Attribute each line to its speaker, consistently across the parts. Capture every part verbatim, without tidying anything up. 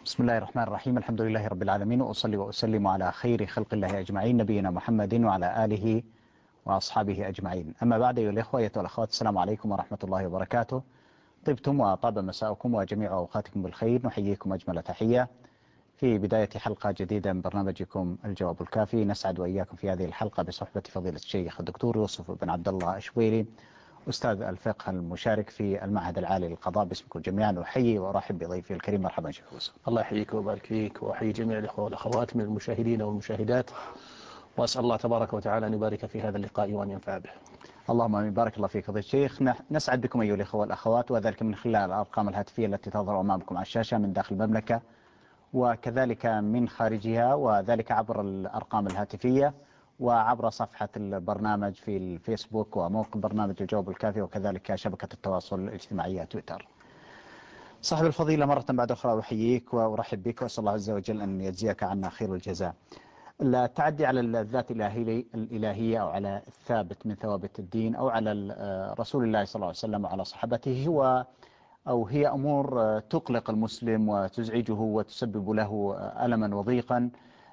Speaker 1: بسم الله الرحمن الرحيم. الحمد لله رب العالمين، وأصلي وأسلم على خير خلق الله أجمعين، نبينا محمد وعلى آله وأصحابه أجمعين. أما بعد، أيها الإخوة أيها الأخوات، السلام عليكم ورحمة الله وبركاته. طبتم وطاب مساءكم وجميع أوقاتكم بالخير. نحييكم أجمل تحية في بداية حلقة جديدة من برنامجكم الجواب الكافي. نسعد وإياكم في هذه الحلقة بصحبة فضيلة الشيخ الدكتور يوسف بن عبد الله أشويري، أستاذ الفقه المشارك في المعهد العالي للقضاء. باسمكم جميعا أحيي وأرحب بضيفي الكريم. مرحبا شيخ يوسف.
Speaker 2: الله يحييك ويبارك فيك، وأحيي جميع الإخوة والأخوات من المشاهدين والمشاهدات، وأسأل الله تبارك وتعالى أن يبارك في هذا اللقاء وأن ينفع به.
Speaker 1: اللهم امين. بارك الله فيك فضيلة الشيخ. نسعد بكم ايها الاخوه والاخوات، وذلك من خلال الارقام الهاتفيه التي تظهر امامكم على الشاشه من داخل المملكه وكذلك من خارجها، وذلك عبر الارقام الهاتفيه وعبر صفحه البرنامج في الفيسبوك وموقع برنامج الجواب الكافي، وكذلك شبكه التواصل الاجتماعي تويتر. صاحب الفضيله مرة بعد أخرى أحييك وأرحب بك، وأسأل الله عز وجل أن يجزيك عنا خير الجزاء. التعدي على الذات الإلهية أو على الثابت من ثوابت الدين أو على رسول الله صلى الله عليه وسلم وعلى صحابته هو أو هي أمور تقلق المسلم وتزعجه وتسبب له ألما وضيقا،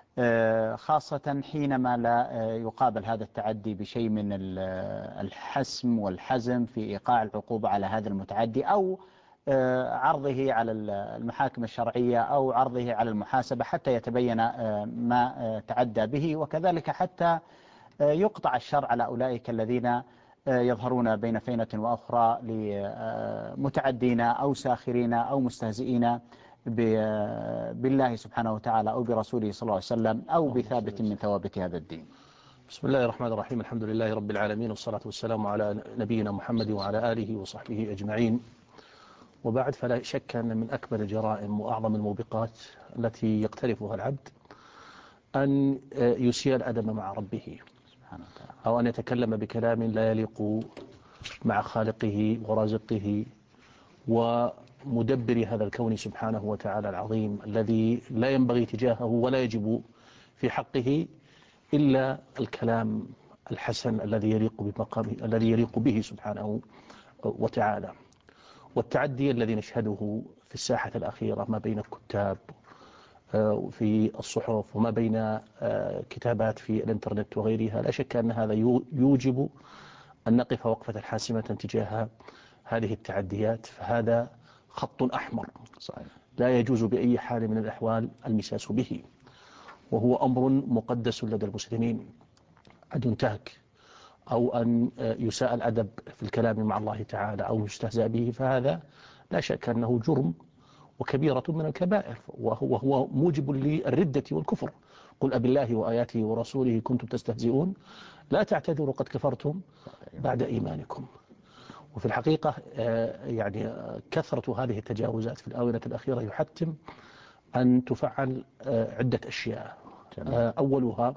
Speaker 1: خاصة حينما لا يقابل هذا التعدي بشيء من الحسم والحزم في إيقاع العقوبة على هذا المتعدي، أو عرضه على المحاكم الشرعية أو عرضه على المحاسبة حتى يتبين ما تعدى به، وكذلك حتى يقطع الشر على أولئك الذين يظهرون بين فينة وأخرى لمتعدين أو ساخرين أو مستهزئين بالله سبحانه وتعالى أو برسوله صلى الله عليه وسلم أو بثابت من ثوابت هذا الدين.
Speaker 2: بسم الله الرحمن الرحيم. الحمد لله رب العالمين، والصلاة والسلام على نبينا محمد وعلى آله وصحبه أجمعين، وبعد. فلا شك أن من أكبر الجرائم وأعظم الموبقات التي يقترفها العبد أن يسيء الأدب مع ربه، أو أن يتكلم بكلام لا يليق مع خالقه ورازقه ومدبر هذا الكون سبحانه وتعالى العظيم، الذي لا ينبغي تجاهه ولا يجب في حقه إلا الكلام الحسن الذي يليق بمقامه الذي يليق به سبحانه وتعالى. والتعدي الذي نشهده في الساحة الأخيرة ما بين الكتاب في الصحف وما بين كتابات في الانترنت وغيرها، لا شك أن هذا يوجب أن نقف وقفة حاسمة تجاه هذه التعديات، فهذا خط أحمر صحيح لا يجوز بأي حال من الأحوال المساس به، وهو أمر مقدس لدى المسلمين. أن ينتهك أو أن يساء الأدب في الكلام مع الله تعالى أو يستهزأ به، فهذا لا شك أنه جرم وكبيرة من الكبائر، وهو هو موجب للردة والكفر. قل أبي الله وآياته ورسوله كنتم تستهزئون لا تعتذروا قد كفرتم بعد إيمانكم. وفي الحقيقة يعني كثرة هذه التجاوزات في الآونة الأخيرة يحتم أن تفعل عدة أشياء. أولها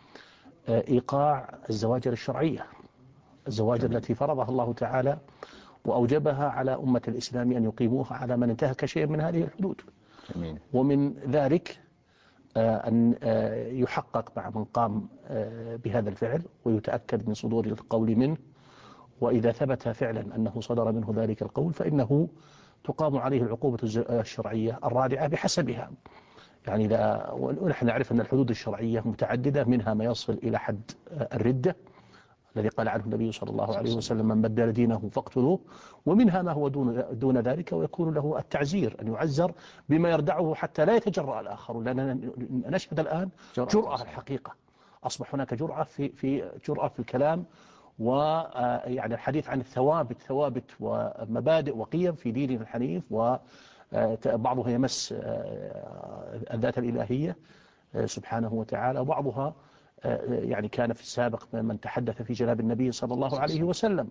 Speaker 2: إيقاع الزواجر الشرعية، الزواجر التي فرضها الله تعالى وأوجبها على أمة الإسلام أن يقيموها على من انتهك شيئا من هذه الحدود. جميل. ومن ذلك أن يحقق مع من قام بهذا الفعل ويتأكد من صدور القول منه، وإذا ثبت فعلا أنه صدر منه ذلك القول فإنه تقام عليه العقوبة الشرعية الرادعة بحسبها. يعني لا، ونحن نعرف أن الحدود الشرعية متعددة، منها ما يصل إلى حد الردة الذي قال عنه النبي صلى الله عليه وسلم من بدل دينه فاقتلوه، ومنها ما هو دون, دون ذلك ويكون له التعزير، أن يعزر بما يردعه حتى لا يتجرأ الآخر. لأننا نشهد الآن جرأة الحقيقة، أصبح هناك جرأة في, في جرأة في الكلام، ويعني الحديث عن الثوابت ثوابت ومبادئ وقيم في ديننا الحنيف، وبعضها يمس الذات الإلهية سبحانه وتعالى، وبعضها يعني كان في السابق من تحدث في جناب النبي صلى الله عليه وسلم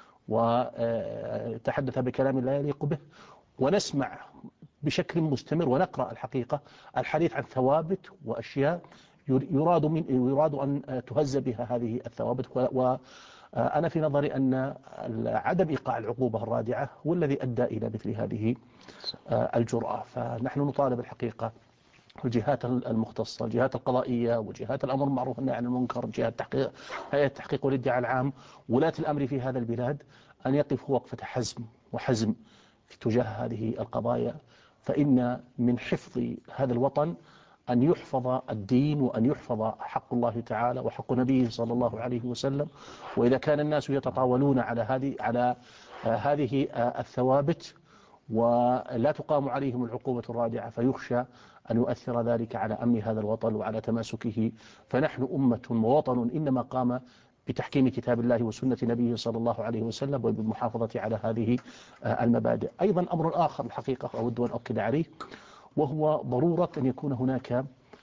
Speaker 2: وتحدث بكلام لا يليق به. ونسمع بشكل مستمر ونقرأ الحقيقة الحديث عن ثوابت وأشياء يراد من يراد أن تهز بها هذه الثوابت. وأنا في نظري أن عدم إيقاع العقوبة الرادعة هو الذي أدى إلى مثل هذه الجرأة. فنحن نطالب الحقيقة الجهات المختصة، الجهات القضائية وجهات الأمر بالمعروف والنهي عن المنكر، جهات التحقيق، هيئة التحقيق والادعاء العام، ولاة الأمر في هذا البلاد، أن يقفوا وقفة حزم وحزم في تجاه هذه القضايا، فإن من حفظ هذا الوطن أن يحفظ الدين وأن يحفظ حق الله تعالى وحق نبيه صلى الله عليه وسلم. وإذا كان الناس يتطاولون على هذه على هذه الثوابت ولا تقام عليهم العقوبة الرادعة فيخشى أن يؤثر ذلك على أمن هذا الوطن وعلى تماسكه. فنحن أمة ووطن إنما قام بتحكيم كتاب الله وسنة نبيه صلى الله عليه وسلم وبالمحافظة على هذه المبادئ. أيضا أمر آخر الحقيقة أود أن أؤكد عليه، وهو ضرورة أن يكون هناك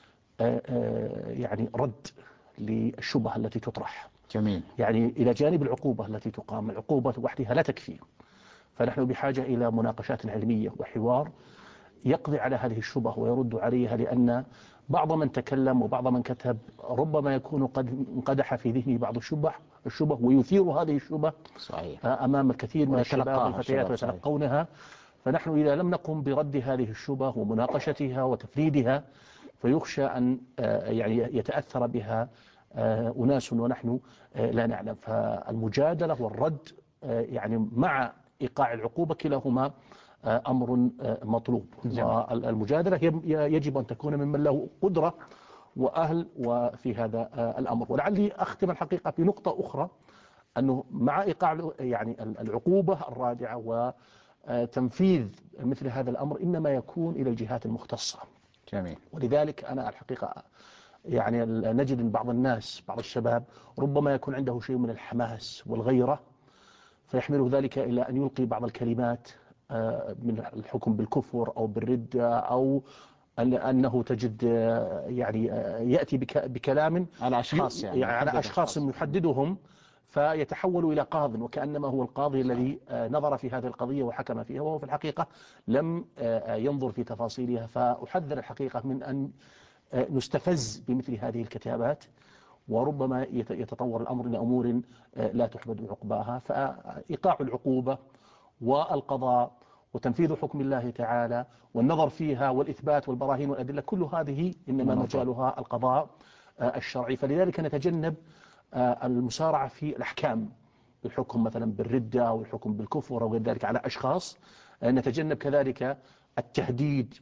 Speaker 2: يعني رد للشبهة التي تطرح.
Speaker 1: جميل.
Speaker 2: يعني إلى جانب العقوبة التي تقام، العقوبة وحدها لا تكفي، فنحن بحاجة إلى مناقشات علمية وحوار يقضي على هذه الشبهة ويرد عليها، لأن بعض من تكلم وبعض من كتب ربما يكون قد انقدح في ذهنه بعض الشبه الشبه ويثير هذه الشبه
Speaker 1: صحيح.
Speaker 2: أمام الكثير من الشباب والفتيات ويتلقونها. فنحن إذا لم نقم برد هذه الشبه ومناقشتها وتفريدها فيخشى أن يعني يتأثر بها أناس ونحن لا نعلم. فالمجادلة والرد يعني مع إيقاع العقوبة كلاهما أمر مطلوب. والمجادلة يجب أن تكون ممن له قدرة وأهل وفي هذا الأمر. ولعلي أختم الحقيقة بنقطة أخرى، أنه مع إيقاع يعني العقوبة الرادعة وتنفيذ مثل هذا الأمر إنما يكون إلى الجهات المختصة.
Speaker 1: جميل.
Speaker 2: ولذلك أنا الحقيقة يعني نجد أن بعض الناس بعض الشباب ربما يكون عنده شيء من الحماس والغيرة فيحمله ذلك إلى أن يلقي بعض الكلمات من الحكم بالكفر أو بالردة، أو أنه تجد يعني يأتي بكلام
Speaker 1: على أشخاص يعني,
Speaker 2: يعني على أشخاص يحددهم فيتحول إلى قاض، وكأنما هو القاضي الذي نظر في هذه القضية وحكم فيها، وهو في الحقيقة لم ينظر في تفاصيلها. فأحذر الحقيقة من أن نستفز بمثل هذه الكتابات، وربما يتطور الأمر إلى أمور لا تحمد عقباها. فإيقاع العقوبة والقضاء وتنفيذ حكم الله تعالى والنظر فيها والإثبات والبراهين والأدلة كل هذه إنما مجالها القضاء الشرعي. فلذلك نتجنب المسارعة في الأحكام، الحكم مثلا بالردة أو الحكم بالكفر أو غير ذلك على أشخاص. نتجنب كذلك التهديد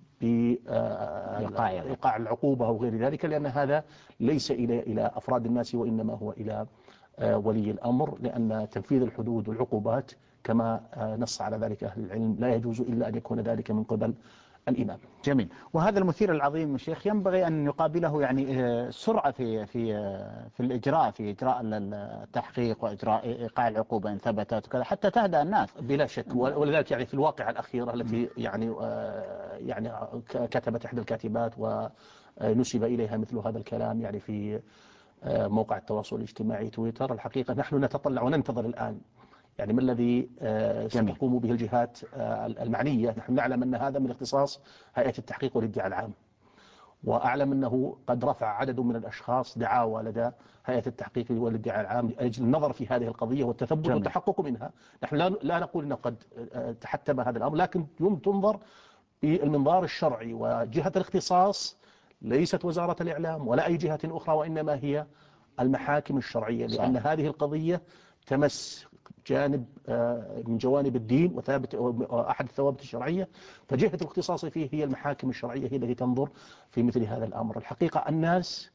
Speaker 2: بإيقاع العقوبة أو غير ذلك، لأن هذا ليس إلى إلى أفراد الناس وإنما هو إلى ولي الأمر، لأن تنفيذ الحدود والعقوبات كما نص على ذلك أهل العلم لا يجوز إلا أن يكون ذلك من قبل الإمام.
Speaker 1: جميل. وهذا المثير العظيم الشيخ ينبغي أن يقابله يعني سرعة في في في الإجراء في إجراء التحقيق وإجراء إيقاع العقوبة إن ثبتت وكذا حتى تهدأ الناس
Speaker 2: بلا شك. ولذلك يعني في الواقعة الأخيرة التي يعني يعني كتبت إحدى الكاتبات ونسب إليها مثل هذا الكلام يعني في موقع التواصل الاجتماعي تويتر، الحقيقة نحن نتطلع وننتظر الآن يعني ما الذي ستقوم به الجهات المعنية. نحن نعلم أن هذا من اختصاص هيئة التحقيق والادعاء العام، وأعلم أنه قد رفع عدد من الأشخاص دعاوى لدى هيئة التحقيق والادعاء العام لأجل النظر في هذه القضية والتثبت جميل. والتحقق منها. نحن لا نقول أنه قد تحتم هذا الأمر، لكن يوم تنظر بالمنظار الشرعي، وجهة الاختصاص ليست وزارة الإعلام ولا أي جهة أخرى، وإنما هي المحاكم الشرعية، لأن صحيح. هذه القضية تمس جانب من جوانب الدين وثابت أحد الثوابت الشرعية، فجهة الاختصاص فيه هي المحاكم الشرعية هي التي تنظر في مثل هذا الأمر. الحقيقة الناس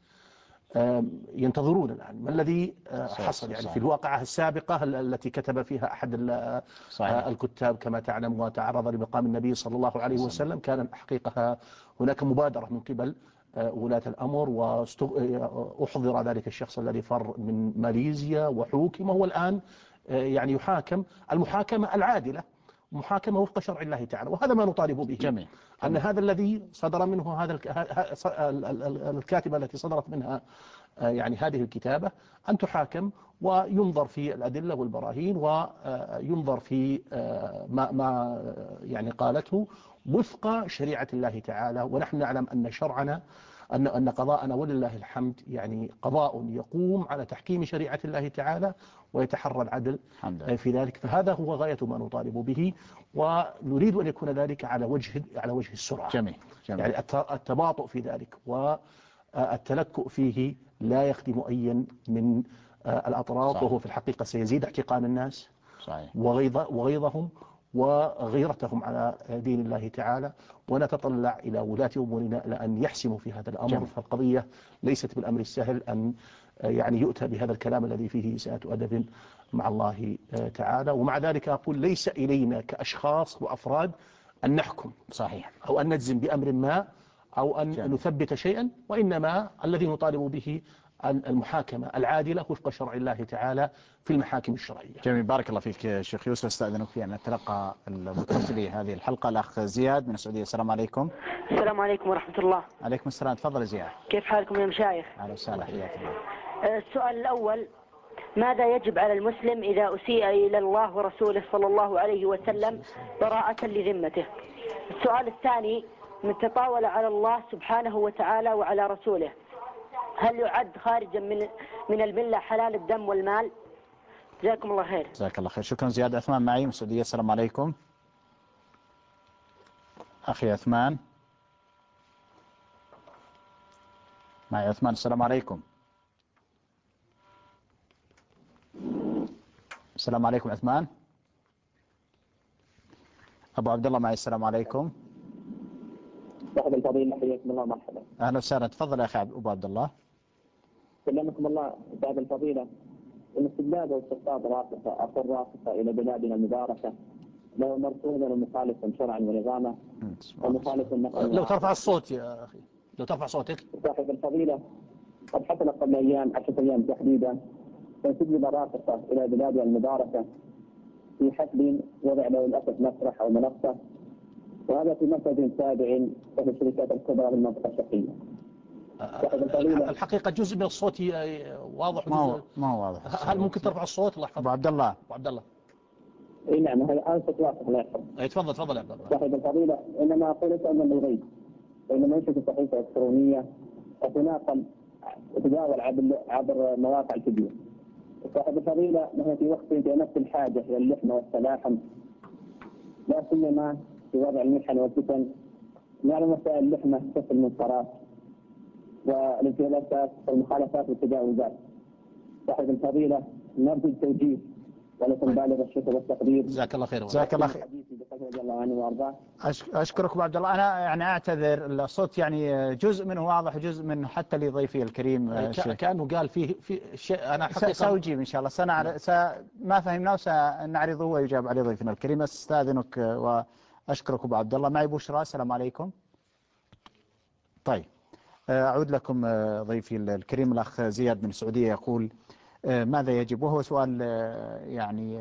Speaker 2: ينتظرون الآن ما الذي حصل يعني في الواقعة السابقة التي كتب فيها أحد صحيح. الكتاب كما تعلم وتعرض لمقام النبي صلى الله عليه وسلم. كان حقيقة هناك مبادرة من قبل ولاة الأمر وأحضر ذلك الشخص الذي فر من ماليزيا وحوكم، وهو الآن يعني يحاكم المحاكمة العادلة، محاكمة وفق شرع الله تعالى، وهذا ما نطالب به.
Speaker 1: جميل.
Speaker 2: أن هذا الذي صدر منه هذا الكاتبة التي صدرت منها يعني هذه الكتابة أن تحاكم وينظر في الأدلة والبراهين وينظر في ما ما يعني قالته وفق شريعة الله تعالى. ونحن نعلم أن شرعنا أن أن قضاءنا ولله الحمد يعني قضاء يقوم على تحكيم شريعة الله تعالى ويتحرى العدل في ذلك. فهذا هو غاية ما نطالب به، ونريد أن يكون ذلك على وجه على وجه السرعة.
Speaker 1: جميل. جميل.
Speaker 2: يعني التباطؤ في ذلك والتلكؤ فيه لا يخدم أيا من الأطراف صحيح. وهو في الحقيقة سيزيد احتقان الناس صحيح. وغيظ وغيظهم وغيرتهم على دين الله تعالى، ونتطلع إلى ولاة أمورنا لأن يحسموا في هذا الأمر.
Speaker 1: جميل.
Speaker 2: فالقضية ليست بالأمر السهل أن يعني يؤتى بهذا الكلام الذي فيه إساءة أدب مع الله تعالى. ومع ذلك أقول ليس إلينا كأشخاص وأفراد أن نحكم
Speaker 1: صحيح
Speaker 2: أو أن نجزم بأمر ما أو أن
Speaker 1: جميل.
Speaker 2: نثبت شيئا، وإنما الذي نطالب به المحاكمة العادلة وفق شرع الله تعالى في المحاكم الشرعية.
Speaker 1: جميل، بارك الله فيك شيخ يوسف. استأذنك في أن نتلقى المتصلي هذه الحلقة الأخ زياد من السعودية. السلام عليكم.
Speaker 3: السلام عليكم ورحمة الله.
Speaker 1: عليكم السلام، تفضل زياد.
Speaker 3: كيف حالكم يا مشايخ؟
Speaker 1: أهلا وسهلا، حياك الله.
Speaker 3: السؤال الأول: ماذا يجب على المسلم إذا أسيء إلى الله ورسوله صلى الله عليه وسلم براءة لذمته؟ السؤال الثاني: من تطاول على الله سبحانه وتعالى وعلى رسوله هل يعد خارجا من من الملة حلال الدم والمال؟ جزاكم الله خير.
Speaker 1: جزاك الله خير، شكرا زياد. عثمان معي من السعودية. السلام عليكم أخي عثمان. معي عثمان. السلام عليكم. السلام عليكم عثمان. أبو عبد الله معي. السلام عليكم.
Speaker 4: صاحب الفضيلة حياكم الله، مرحبا.
Speaker 1: أهلا وسهلا، تفضل يا أخي أبو عبد الله.
Speaker 4: سلمكم الله. صاحب الفضيلة، إن استبداد واستقطاب رافقة أخر رافقة إلى بلادنا المباركة له مرسوما ومخالفا شرعا ونظاما ومخالفا نقلا.
Speaker 2: لو ترفع الصوت يا أخي، لو ترفع صوتك.
Speaker 4: صاحب الفضيلة، قد حصل قبل أيام عشرة أيام تحديدا تنسجل رافقة إلى بلادنا المباركة في حفل وضع له للأسف مسرح أو منصة، وهذا في مركز تابع وفي الشركات الكبرى في المنطقة الشرقية.
Speaker 2: الحقيقة جزء من الصوت واضح.
Speaker 1: ما هو ما هو واضح.
Speaker 2: هل ممكن ترفع الصوت؟ الله يحفظك.
Speaker 1: أبو عبد الله.
Speaker 2: أبو عبد الله.
Speaker 4: اي نعم، هذا انصت واضح. الله يحفظك.
Speaker 2: اي تفضل تفضل يا عبد الله.
Speaker 4: صاحب الفضيلة، انما اقول اتأمل بالغيب، وانما ينشر صحيفة الكترونية وتناقل وتداول عبر عبر مواقع الفيديو. صاحب الفضيلة، نحن في وقت في نفس الحاجة الى اللحمة والتلاحم، لا سيما في وضع المحن والفتن. نعلم وسائل اللحمة كف المنكرات والانتهاكات والمخالفات والتجاوزات. صاحب الفضيلة، نرجو التوجيه ولكن بالغ الشكر والتقدير.
Speaker 2: جزاك الله خير.
Speaker 1: جزاك الله خير. أشكرك أبو عبد الله. أنا يعني أعتذر، الصوت يعني جزء منه واضح جزء من حتى لضيفي الكريم
Speaker 2: كأنه قال فيه في شيء. أنا حقيقة
Speaker 1: سأجيب إن شاء الله. سنعر... س... ما فهمناه وسنعرضه ويجاب عليه ضيفنا الكريم. أستاذنك وأشكرك أبو عبد الله. معي بشرى. السلام عليكم. طيب، أعود لكم ضيفي الكريم الأخ زياد من السعودية. يقول ماذا يجب، وهو سؤال يعني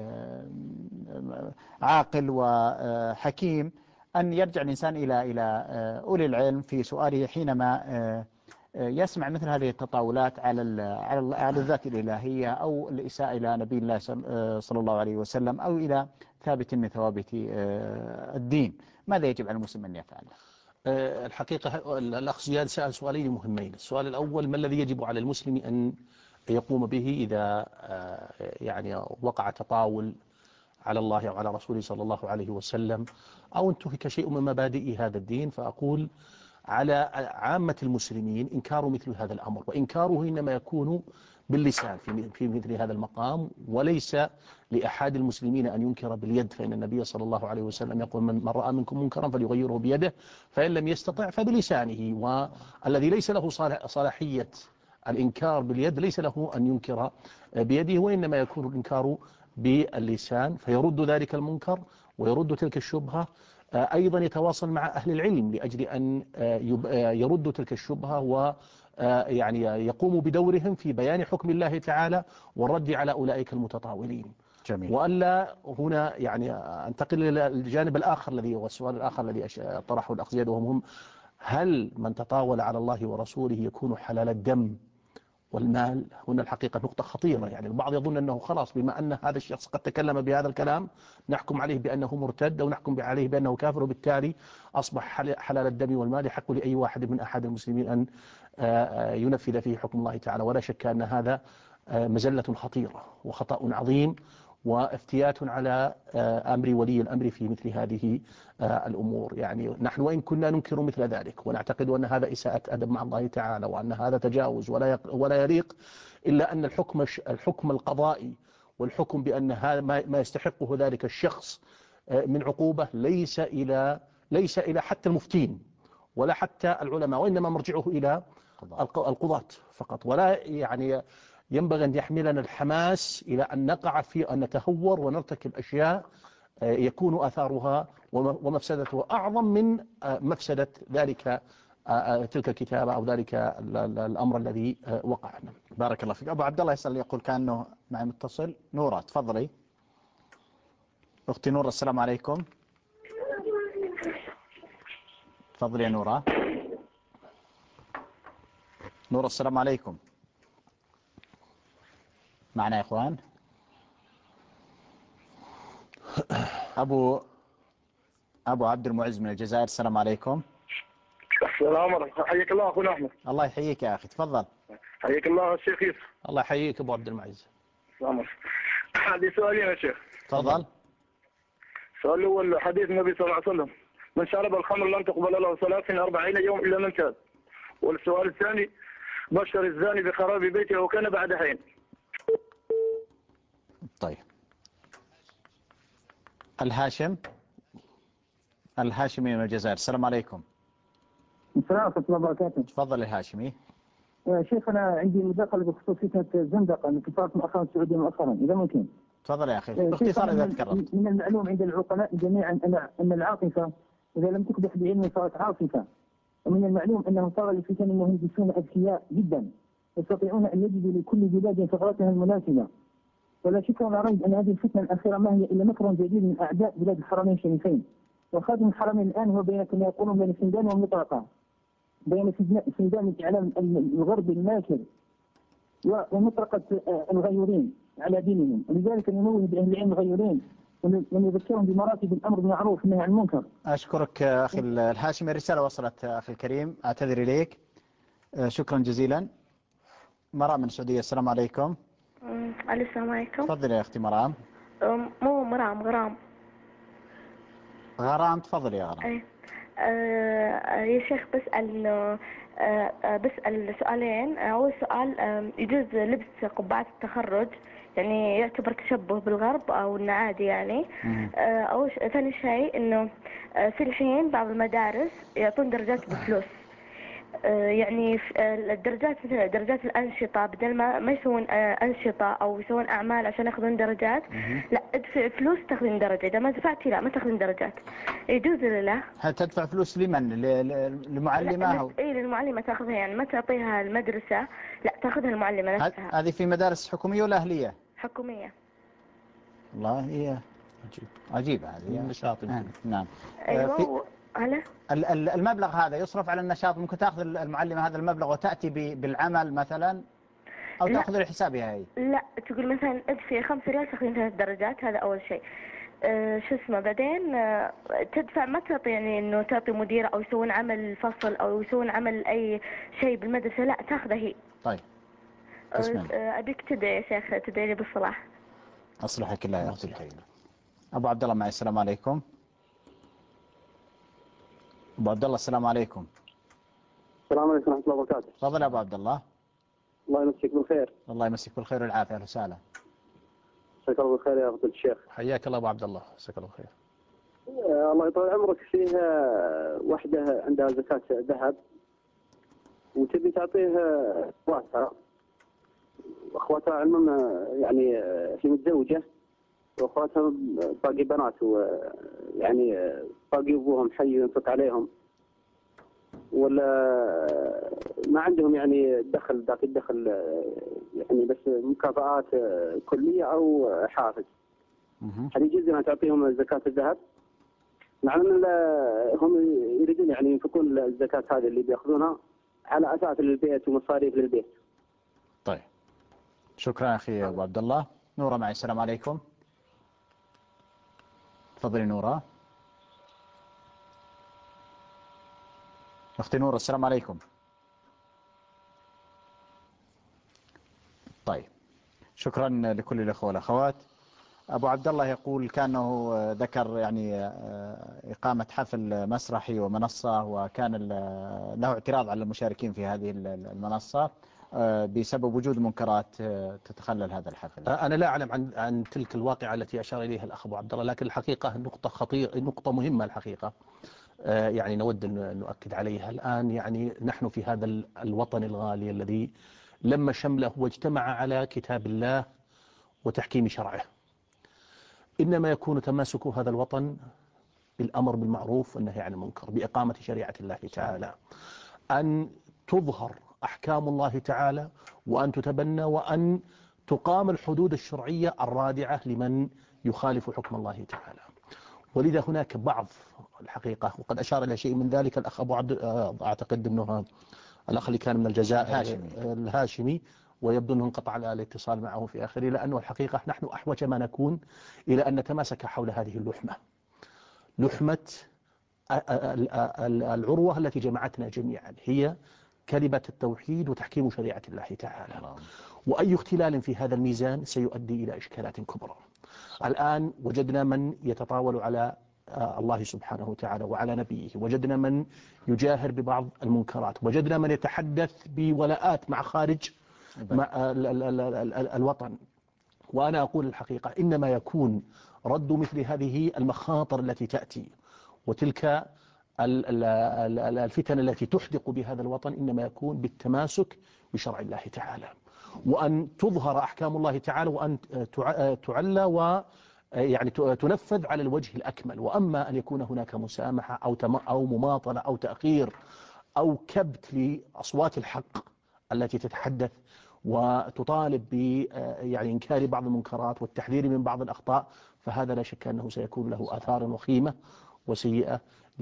Speaker 1: عاقل وحكيم، أن يرجع الإنسان إلى إلى أولي العلم في سؤاله حينما يسمع مثل هذه التطاولات على على على الذات الإلهية أو الإساءة إلى نبي الله صلى الله عليه وسلم أو إلى ثابت من ثوابت الدين. ماذا يجب على المسلم أن يفعل؟
Speaker 2: الحقيقة الأخ زياد سأل سؤالين مهمين. السؤال الأول: ما الذي يجب على المسلم أن يقوم به إذا يعني وقع تطاول على الله وعلى رسوله صلى الله عليه وسلم أو انتهك شيء من مبادئ هذا الدين؟ فأقول على عامة المسلمين إنكار مثل هذا الأمر، وإنكاره إنما يكون باللسان في مثل هذا المقام، وليس لأحد المسلمين أن ينكر باليد، فإن النبي صلى الله عليه وسلم يقول: من رأى منكم منكرا فليغيره بيده، فإن لم يستطع فبلسانه. والذي ليس له صلاحية الإنكار باليد ليس له أن ينكر بيده، وإنما يكون الإنكار باللسان، فيرد ذلك المنكر ويرد تلك الشبهة. أيضا يتواصل مع أهل العلم لأجل أن يردوا تلك الشبهة ويعني يقوموا بدورهم في بيان حكم الله تعالى والرد على أولئك المتطاولين.
Speaker 1: جميل.
Speaker 2: وألا هنا يعني أنتقل إلى الجانب الآخر الذي هو السؤال الآخر الذي طرحه الأخ زياد، وهو مهم: هل من تطاول على الله ورسوله يكون حلال الدم والمال؟ هنا الحقيقة نقطة خطيرة. يعني البعض يظن أنه خلاص بما أن هذا الشخص قد تكلم بهذا الكلام نحكم عليه بأنه مرتد أو نحكم عليه بأنه كافر، وبالتالي أصبح حلال الدم والمال يحق لأي واحد من أحد المسلمين أن ينفذ فيه حكم الله تعالى. ولا شك أن هذا مزلة خطيرة وخطأ عظيم وافتيات على أمر ولي الأمر في مثل هذه الأمور. يعني نحن وإن كنا ننكر مثل ذلك ونعتقد أن هذا إساءة أدب مع الله تعالى وأن هذا تجاوز ولا ولا يليق، إلا أن الحكم الحكم القضائي والحكم بأن هذا ما يستحقه ذلك الشخص من عقوبة ليس إلى ليس إلى حتى المفتين ولا حتى العلماء، وإنما مرجعه إلى القضاة فقط. ولا يعني ينبغي أن يحملنا الحماس إلى أن نقع في أن نتهور ونرتكب أشياء يكون أثارها ومفسدتها أعظم من مفسدة ذلك تلك الكتابة أو ذلك الأمر الذي وقع.
Speaker 1: بارك الله فيك. أبو عبد الله يسأل يقول كأنه معي متصل. نورة تفضلي. أختي نورة السلام عليكم. تفضلي يا نورة. نورة السلام عليكم. معنا يا إخوان. أبو أبو عبد المعز من الجزائر السلام عليكم.
Speaker 5: السلام عليكم. حياك الله أخونا أحمد.
Speaker 1: الله يحييك يا أخي تفضل.
Speaker 5: حياك الله الشيخ يوسف.
Speaker 2: الله يحييك أبو عبد المعز.
Speaker 5: السلام عليكم. عندي سؤالين يا شيخ.
Speaker 1: تفضل.
Speaker 5: السؤال الأول حديث النبي صلى الله عليه وسلم من شرب الخمر لن تقبل له صلاة في أربعين يوم إلا من تاب. والسؤال الثاني بشر الزاني بخراب بيته وكان بعد حين.
Speaker 1: طيب الهاشم الهاشمي من الجزائر السلام عليكم.
Speaker 4: السلام ورحمة الله وبركاته.
Speaker 1: تفضل الهاشمي.
Speaker 4: يا شيخ أنا عندي مداخلة بخصوص فتنة الزندقة اللي صارت مؤخرا السعودية مؤخرا إذا ممكن.
Speaker 1: تفضل يا أخي باختصار إذا تكرمت.
Speaker 4: من المعلوم عند العقلاء جميعا أن أن العاطفة إذا لم تكبح بعلم صارت عاصفة. ومن المعلوم أنه صار للفتن المهندسون أذكياء جدا يستطيعون أن يجدوا لكل بلاد ثغرتها المناسبة. ولا شك ولا ريب أن هذه الفتنة الأخيرة ما هي إلا مكر جديد من أعداء بلاد الحرمين الشريفين. وخادم الحرمين الآن هو بين كما يقولون بين سندان ومطرقة، بين سندان الإعلام الغربي الماكر ومطرقة الغيورين على دينهم. ولذلك ننوه بأهل العلم الغيورين ونذكرهم بمراتب الأمر بالمعروف والنهي عن المنكر.
Speaker 1: أشكرك أخي الهاشمي. الرسالة وصلت أخي الكريم أعتذر إليك. شكرا جزيلا. مرام من السعودية السلام عليكم.
Speaker 6: السلام عليكم.
Speaker 1: تفضل يا أختي مرام.
Speaker 6: مو مرام غرام.
Speaker 1: غرام تفضل يا غرام.
Speaker 6: أي. آه يا شيخ بسأل آه بسأل سؤالين. أول سؤال آه يجوز لبس قبعة التخرج يعني يعتبر تشبه بالغرب أو إنه عادي يعني؟ آه أو ثاني شيء إنه آه في الحين بعض المدارس يعطون درجات بفلوس. يعني الدرجات مثل درجات الأنشطة بدل ما ما يسوون أنشطة أو يسوون أعمال عشان ياخذون درجات، لا ادفع فلوس تاخذين درجة، إذا ما دفعتي لا ما تاخذين درجات. يجوز ولا لا؟
Speaker 1: هل تدفع فلوس لمن؟ للمعلمة أو؟
Speaker 6: إيه للمعلمة تاخذها، يعني ما تعطيها المدرسة، لا تاخذها المعلمة نفسها.
Speaker 1: هذه في مدارس حكومية ولا أهلية؟
Speaker 6: حكومية.
Speaker 1: والله هي عجيب عجيبة هذه
Speaker 2: النشاط.
Speaker 1: آه. نعم.
Speaker 6: أيوة. هلا
Speaker 1: المبلغ هذا يصرف على النشاط، ممكن تأخذ المعلمة هذا المبلغ وتأتي بالعمل مثلا أو تأخذ لحسابها هي؟
Speaker 6: لا تقول مثلا ادفعي خمس ريال تاخذين ثلاث درجات، هذا أول شيء. أه شو اسمه بعدين أه تدفع ما تعطي يعني إنه تعطي مدير أو يسوون عمل فصل أو يسوون عمل أي شيء بالمدرسة، لا تاخذه هي.
Speaker 1: طيب
Speaker 6: أه أبيك تدعي يا شيخ تدعي لي بالصلاح.
Speaker 1: أصلحك الله يا أختي الكريمة. أبو عبد الله معي السلام عليكم. أبو عبد الله السلام عليكم.
Speaker 7: السلام عليكم ورحمة الله وبركاته.
Speaker 1: تفضل يا أبو عبد الله.
Speaker 7: الله يمسك بالخير.
Speaker 1: الله يمسك بالخير والعافية. أهلا وسهلا.
Speaker 7: مساك الله بالخير يا فضيلة الشيخ.
Speaker 2: حياك الله أبو عبد الله. مساك الله بالخير.
Speaker 7: آه الله يطول عمرك. فيها وحدة عندها زكاة ذهب وتبي تعطيها أخواتها، وأخواتها علمهم يعني هي متزوجة وأخواتها باقي بنات ويعني باقي أبوهم حي ينفق عليهم، ولا ما عندهم يعني دخل ذاك الدخل يعني بس مكافآت كلية أو حافز. هل يجوز أن تعطيهم زكاة الذهب؟ مع أن هم يريدون يعني ينفقون الزكاة هذه اللي بيأخذونها على أساس للبيت ومصاريف للبيت.
Speaker 1: طيب شكرا أخي أبو عبد الله. نورة معي السلام عليكم. تفضلي نورة. أختي نورة السلام عليكم. طيب شكرا لكل الأخوة والأخوات. أبو عبد الله يقول كأنه ذكر يعني إقامة حفل مسرحي ومنصة، وكان له اعتراض على المشاركين في هذه المنصة. بسبب وجود منكرات تتخلل هذا الحفل؟
Speaker 2: أنا لا أعلم عن عن تلك الواقعة التي أشار إليها الأخ أبو عبد الله، لكن الحقيقة نقطة خطيرة، نقطة مهمة الحقيقة، يعني نود أن نؤكد عليها الآن. يعني نحن في هذا الوطن الغالي الذي لما شمله واجتمع على كتاب الله وتحكيم شرعه، إنما يكون تماسك هذا الوطن بالأمر بالمعروف والنهي عن المنكر، بإقامة شريعة الله تعالى، أن تظهر أحكام الله تعالى، وأن تتبنى وأن تقام الحدود الشرعية الرادعة لمن يخالف حكم الله تعالى. ولذا هناك بعض الحقيقة، وقد أشار إلى شيء من ذلك الأخ أبو عبد، أعتقد أنه الأخ اللي كان من الجزائر الهاشمي, الهاشمي ويبدو أنه انقطع الاتصال معه في آخره، لأنه الحقيقة نحن أحوج ما نكون إلى أن نتماسك حول هذه اللحمة، لحمة العروة التي جمعتنا جميعا، هي كلمة التوحيد وتحكيم شريعة الله تعالى. وأي اختلال في هذا الميزان سيؤدي إلى إشكالات كبرى. الآن وجدنا من يتطاول على الله سبحانه وتعالى وعلى نبيه، وجدنا من يجاهر ببعض المنكرات، وجدنا من يتحدث بولاءات مع خارج مع الوطن. وأنا أقول الحقيقة إنما يكون رد مثل هذه المخاطر التي تأتي وتلك الفتن التي تحدق بهذا الوطن، إنما يكون بالتماسك بشرع الله تعالى، وأن تظهر أحكام الله تعالى، وأن تعلى و يعني تنفذ على الوجه الأكمل. وأما أن يكون هناك مسامحة أو أو مماطلة أو تأخير أو كبت لأصوات الحق التي تتحدث وتطالب ب يعني إنكار بعض المنكرات والتحذير من بعض الأخطاء، فهذا لا شك أنه سيكون له آثار وخيمة وسيئة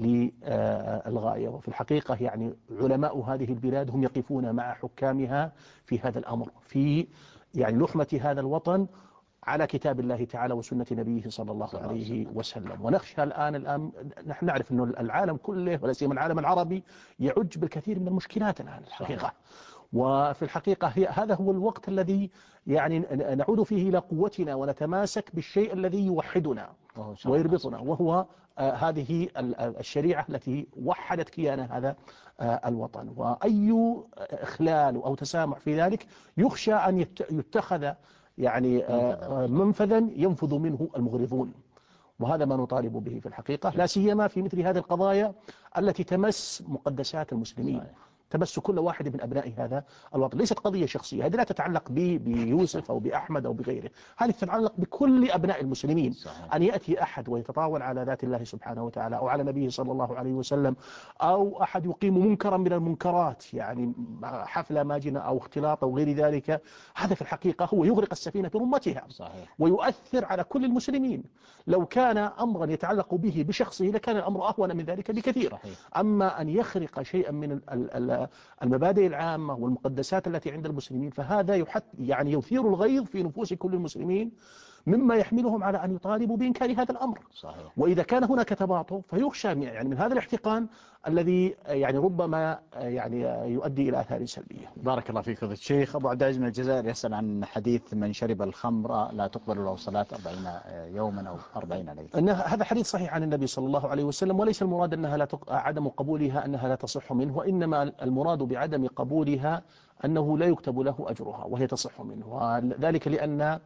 Speaker 2: للغاية. وفي الحقيقة يعني علماء هذه البلاد هم يقفون مع حكامها في هذا الأمر، في يعني لحمة هذا الوطن على كتاب الله تعالى وسنة نبيه صلى الله عليه وسلم. ونخشى الآن الآن نحن نعرف أن العالم كله ولا سيما العالم العربي يعج بالكثير من المشكلات الآن الحقيقة. وفي الحقيقة هي هذا هو الوقت الذي يعني نعود فيه إلى قوتنا ونتماسك بالشيء الذي يوحدنا ويربطنا، وهو آه هذه الشريعة التي وحدت كيان هذا آه الوطن. وأي إخلال أو تسامح في ذلك يخشى أن يتخذ يعني آه منفذا ينفذ منه المغرضون، وهذا ما نطالب به في الحقيقة، لا سيما في مثل هذه القضايا التي تمس مقدسات المسلمين، تمس كل واحد من أبناء هذا الوطن. ليست قضية شخصية، هذه لا تتعلق بي بيوسف أو بأحمد أو بغيره، هذه تتعلق بكل أبناء المسلمين. صحيح. أن يأتي أحد ويتطاول على ذات الله سبحانه وتعالى أو على نبيه صلى الله عليه وسلم، أو أحد يقيم منكرا من المنكرات، يعني حفلة ماجنة أو اختلاط أو غير ذلك، هذا في الحقيقة هو يغرق السفينة برمتها. صحيح. ويؤثر على كل المسلمين. لو كان أمرا يتعلق به بشخصه لكان الأمر أهون من ذلك بكثير. صحيح. أما أن يخرق شيئا من المبادئ العامة والمقدسات التي عند المسلمين، فهذا يحت يعني يثير الغيظ في نفوس كل المسلمين، مما يحملهم على أن يطالبوا بإنكار هذا الأمر. صحيح. وإذا كان هناك تباطؤ فيخشى يعني من هذا الاحتقان الذي يعني ربما يعني يؤدي إلى آثار سلبية.
Speaker 1: بارك الله فيك فضيلة الشيخ. أبو عبد العزيز من الجزائر يسأل عن حديث من شرب الخمر لا تقبل له صلاة أربعين يوما أو أربعين ليلة.
Speaker 2: هذا حديث صحيح عن النبي صلى الله عليه وسلم، وليس المراد أنها لا تق... عدم قبولها أنها لا تصح منه، وإنما المراد بعدم قبولها أنه لا يكتب له أجرها وهي تصح منه. وذلك لأن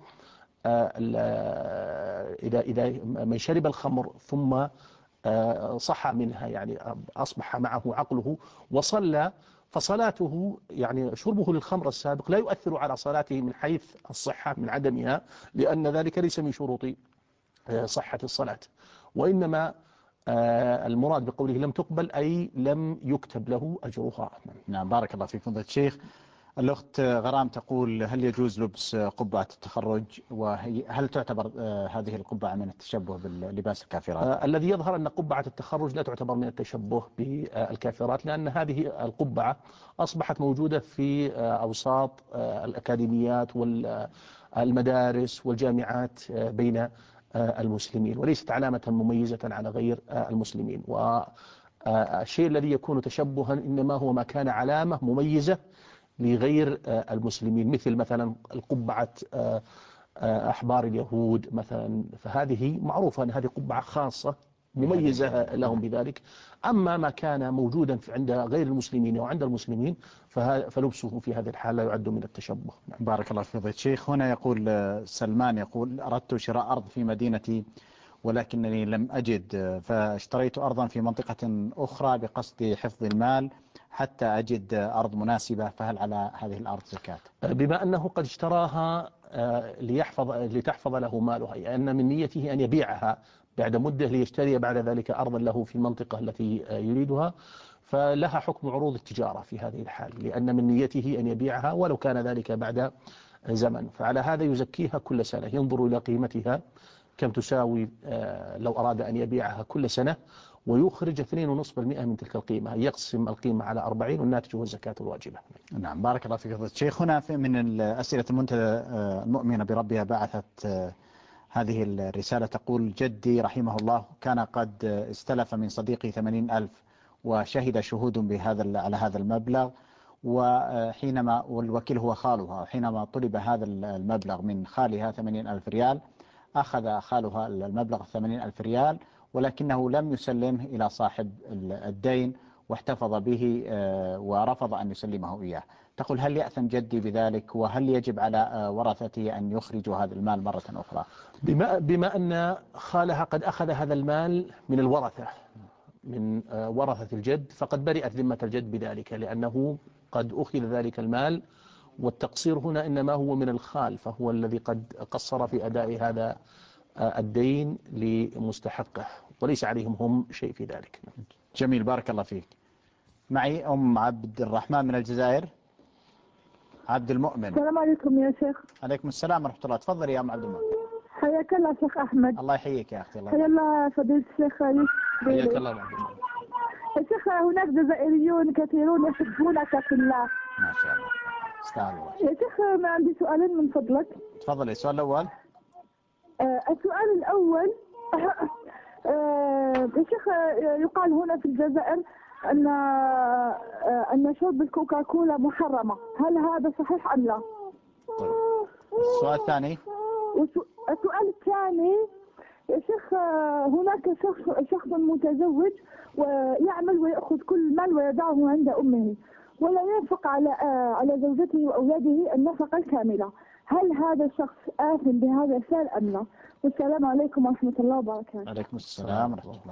Speaker 2: إذا إذا من شرب الخمر ثم صح منها، يعني أصبح معه عقله وصلى، فصلاته يعني شربه للخمر السابق لا يؤثر على صلاته من حيث الصحة من عدمها، لأن ذلك ليس من شروط صحة الصلاة، وإنما المراد بقوله لم تقبل أي لم يكتب له أجرها.
Speaker 1: نعم بارك الله فيك فضيلة الشيخ. الأخت غرام تقول هل يجوز لبس قبعة التخرج، وهل تعتبر هذه القبعة من التشبه باللباس الكافرات؟
Speaker 2: آه الذي يظهر أن قبعة التخرج لا تعتبر من التشبه بالكافرات، لأن هذه القبعة أصبحت موجودة في أوساط الأكاديميات والمدارس والجامعات بين المسلمين، وليست علامة مميزة على غير المسلمين. والشيء الذي يكون تشبها إنما هو ما كان علامة مميزة لغير المسلمين، مثل مثلا القبعة أحبار اليهود مثلا، فهذه معروفة أن هذه قبعة خاصة مميزة لهم بذلك. أما ما كان موجودا عند غير المسلمين وعند المسلمين فلبسه في هذه الحالة يعد من التشبه.
Speaker 1: بارك الله فيك شيخ. هنا يقول سلمان يقول أردت شراء أرض في مدينتي ولكنني لم أجد، فاشتريت أرضا في منطقة أخرى بقصد حفظ المال حتى أجد أرض مناسبة، فهل على هذه الأرض زكاة؟
Speaker 2: بما أنه قد اشتراها ليحفظ لتحفظ له مالها، لأن من نيته أن يبيعها بعد مدة ليشتري بعد ذلك أرضا له في المنطقة التي يريدها، فلها حكم عروض التجارة في هذه الحال، لأن من نيته أن يبيعها ولو كان ذلك بعد زمن. فعلى هذا يزكيها كل سنة، ينظر إلى قيمتها كم تساوي لو أراد أن يبيعها كل سنة، ويخرج اثنين فاصلة خمسة بالمئة من تلك القيمة، يقسم القيمة على أربعين والناتج هو الزكاة الواجبة.
Speaker 1: نعم بارك الله فيك فضيلة الشيخ. هنا من الأسئلة المنتدى المؤمنة بربها بعثت هذه الرسالة تقول: جدي رحمه الله كان قد استلف من صديقي ثمانين ألف وشهد شهود بهذا على هذا المبلغ، وحينما والوكيل هو خالها، وحينما طلب هذا المبلغ من خالها ثمانين ألف ريال أخذ خالها المبلغ ثمانين ألف ريال ولكنه لم يسلمه إلى صاحب الدين واحتفظ به ورفض أن يسلمه إياه. تقول: هل يأثم جدي بذلك؟ وهل يجب على ورثته أن يخرجوا هذا المال مرة أخرى؟
Speaker 2: بما, بما أن خالها قد أخذ هذا المال من الورثة من ورثة الجد، فقد برئت ذمة الجد بذلك، لأنه قد أخذ ذلك المال، والتقصير هنا إنما هو من الخال، فهو الذي قد قصر في أداء هذا الدين لمستحقه، وليس عليهم هم شيء في ذلك.
Speaker 1: جميل بارك الله فيك. معي أم عبد الرحمن من الجزائر. عبد المؤمن.
Speaker 8: السلام عليكم يا شيخ.
Speaker 1: عليكم السلام ورحمة الله. تفضل يا أم عبد المؤمن.
Speaker 8: حياك الله شيخ أحمد.
Speaker 1: الله يحييك يا أختي. الله
Speaker 8: حيا الله فضيلة الشيخ يوسف.
Speaker 2: حياك الله عبد المؤمن.
Speaker 8: يا شيخ هناك جزائريون كثيرون يحبونك في الله.
Speaker 1: ما شاء الله استغفر.
Speaker 8: يا شيخ ما عندي سؤالين من فضلك.
Speaker 1: تفضل. السؤال الأول.
Speaker 8: آه السؤال الأول آه يا شيخ يقال هنا في الجزائر أن آه أن شرب الكوكاكولا محرمة، هل هذا صحيح أم لا؟
Speaker 1: طيب. السؤال الثاني.
Speaker 8: السؤال الثاني يا شيخ هناك شخص شخص متزوج ويعمل ويأخذ كل المال ويضعه عند أمه ولا ينفق على على زوجته وأولاده النفقة الكاملة، هل هذا الشخص آثم بهذا الفعل أم لا؟ والسلام عليكم ورحمة الله وبركاته.
Speaker 1: عليكم السلام ورحمة الله.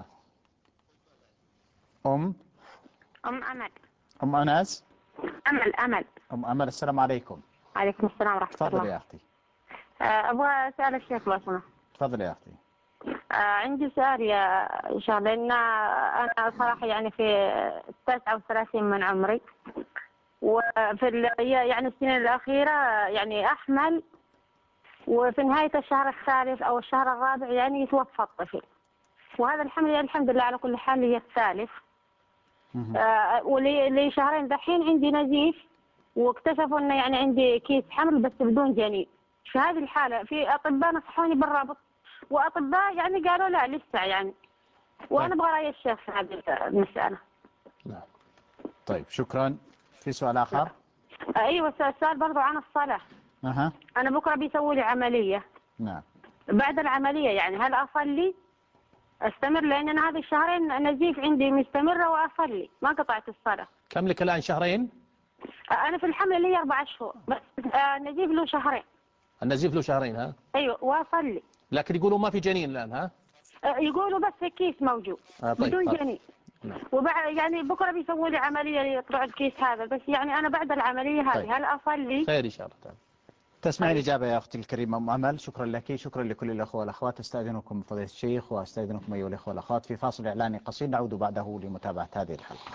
Speaker 1: أم
Speaker 9: أم أمل.
Speaker 1: أم أنس.
Speaker 9: أمل أمل.
Speaker 1: أم أمل السلام عليكم.
Speaker 9: عليكم السلام ورحمة الله.
Speaker 1: تفضل يا أختي.
Speaker 9: أبغى أسأل الشيخ لو سمحت.
Speaker 1: تفضل يا أختي.
Speaker 9: عندي سؤال يا شيخ، لأن أنا صراحة يعني في تسعة وثلاثين من عمري، وفي يعني السنين الأخيرة يعني أحمل، وفي نهاية الشهر الثالث أو الشهر الرابع يعني يتوفى الطفل، وهذا الحمل الحمد لله على كل حال هي الثالث. آه ولي شهرين دحين عندي نزيف، واكتشفوا أنه يعني عندي كيس حمل بس بدون جنين. في هذه الحالة في أطباء نصحوني بالرابط، وأطباء يعني قالوا لا لسه يعني، وأنا أبغى رأي الشيخ في هذه المسألة.
Speaker 1: نعم. طيب شكرا. في سؤال آخر؟
Speaker 9: أيوة السؤال برضو عن الصلاة.
Speaker 1: أها.
Speaker 9: أنا بكرة بيسوي لي عملية.
Speaker 1: نعم.
Speaker 9: بعد العملية يعني هل أصلي أستمر، لأن أنا هذه الشهرين نزيف عندي مستمرة وأصلي ما قطعت الصلاة.
Speaker 2: كم لك الآن شهرين؟
Speaker 9: أنا في الحمل لي أربع شهور بس النزيف له شهرين.
Speaker 2: النزيف له شهرين ها؟
Speaker 9: أيوة وأصلي.
Speaker 2: لكن يقولوا ما في جنين الآن ها؟
Speaker 9: يقولوا بس كيس موجود. آه طيب بدون طيب. جنين. نعم. وبعد يعني بكرة بيسوي لي عملية يطلع الكيس هذا، بس يعني أنا بعد العملية هذه طيب. هل أصلي؟
Speaker 2: خير إن شاء الله تعالى.
Speaker 1: تسمعي الإجابة يا أختي الكريمة أم أمل. شكرا لك. شكرا لكل الأخوة والأخوات. أستأذنكم فضيلة الشيخ وأستأذنكم أيها الأخوة والأخوات في فاصل إعلاني قصير، نعود بعده لمتابعة هذه الحلقة.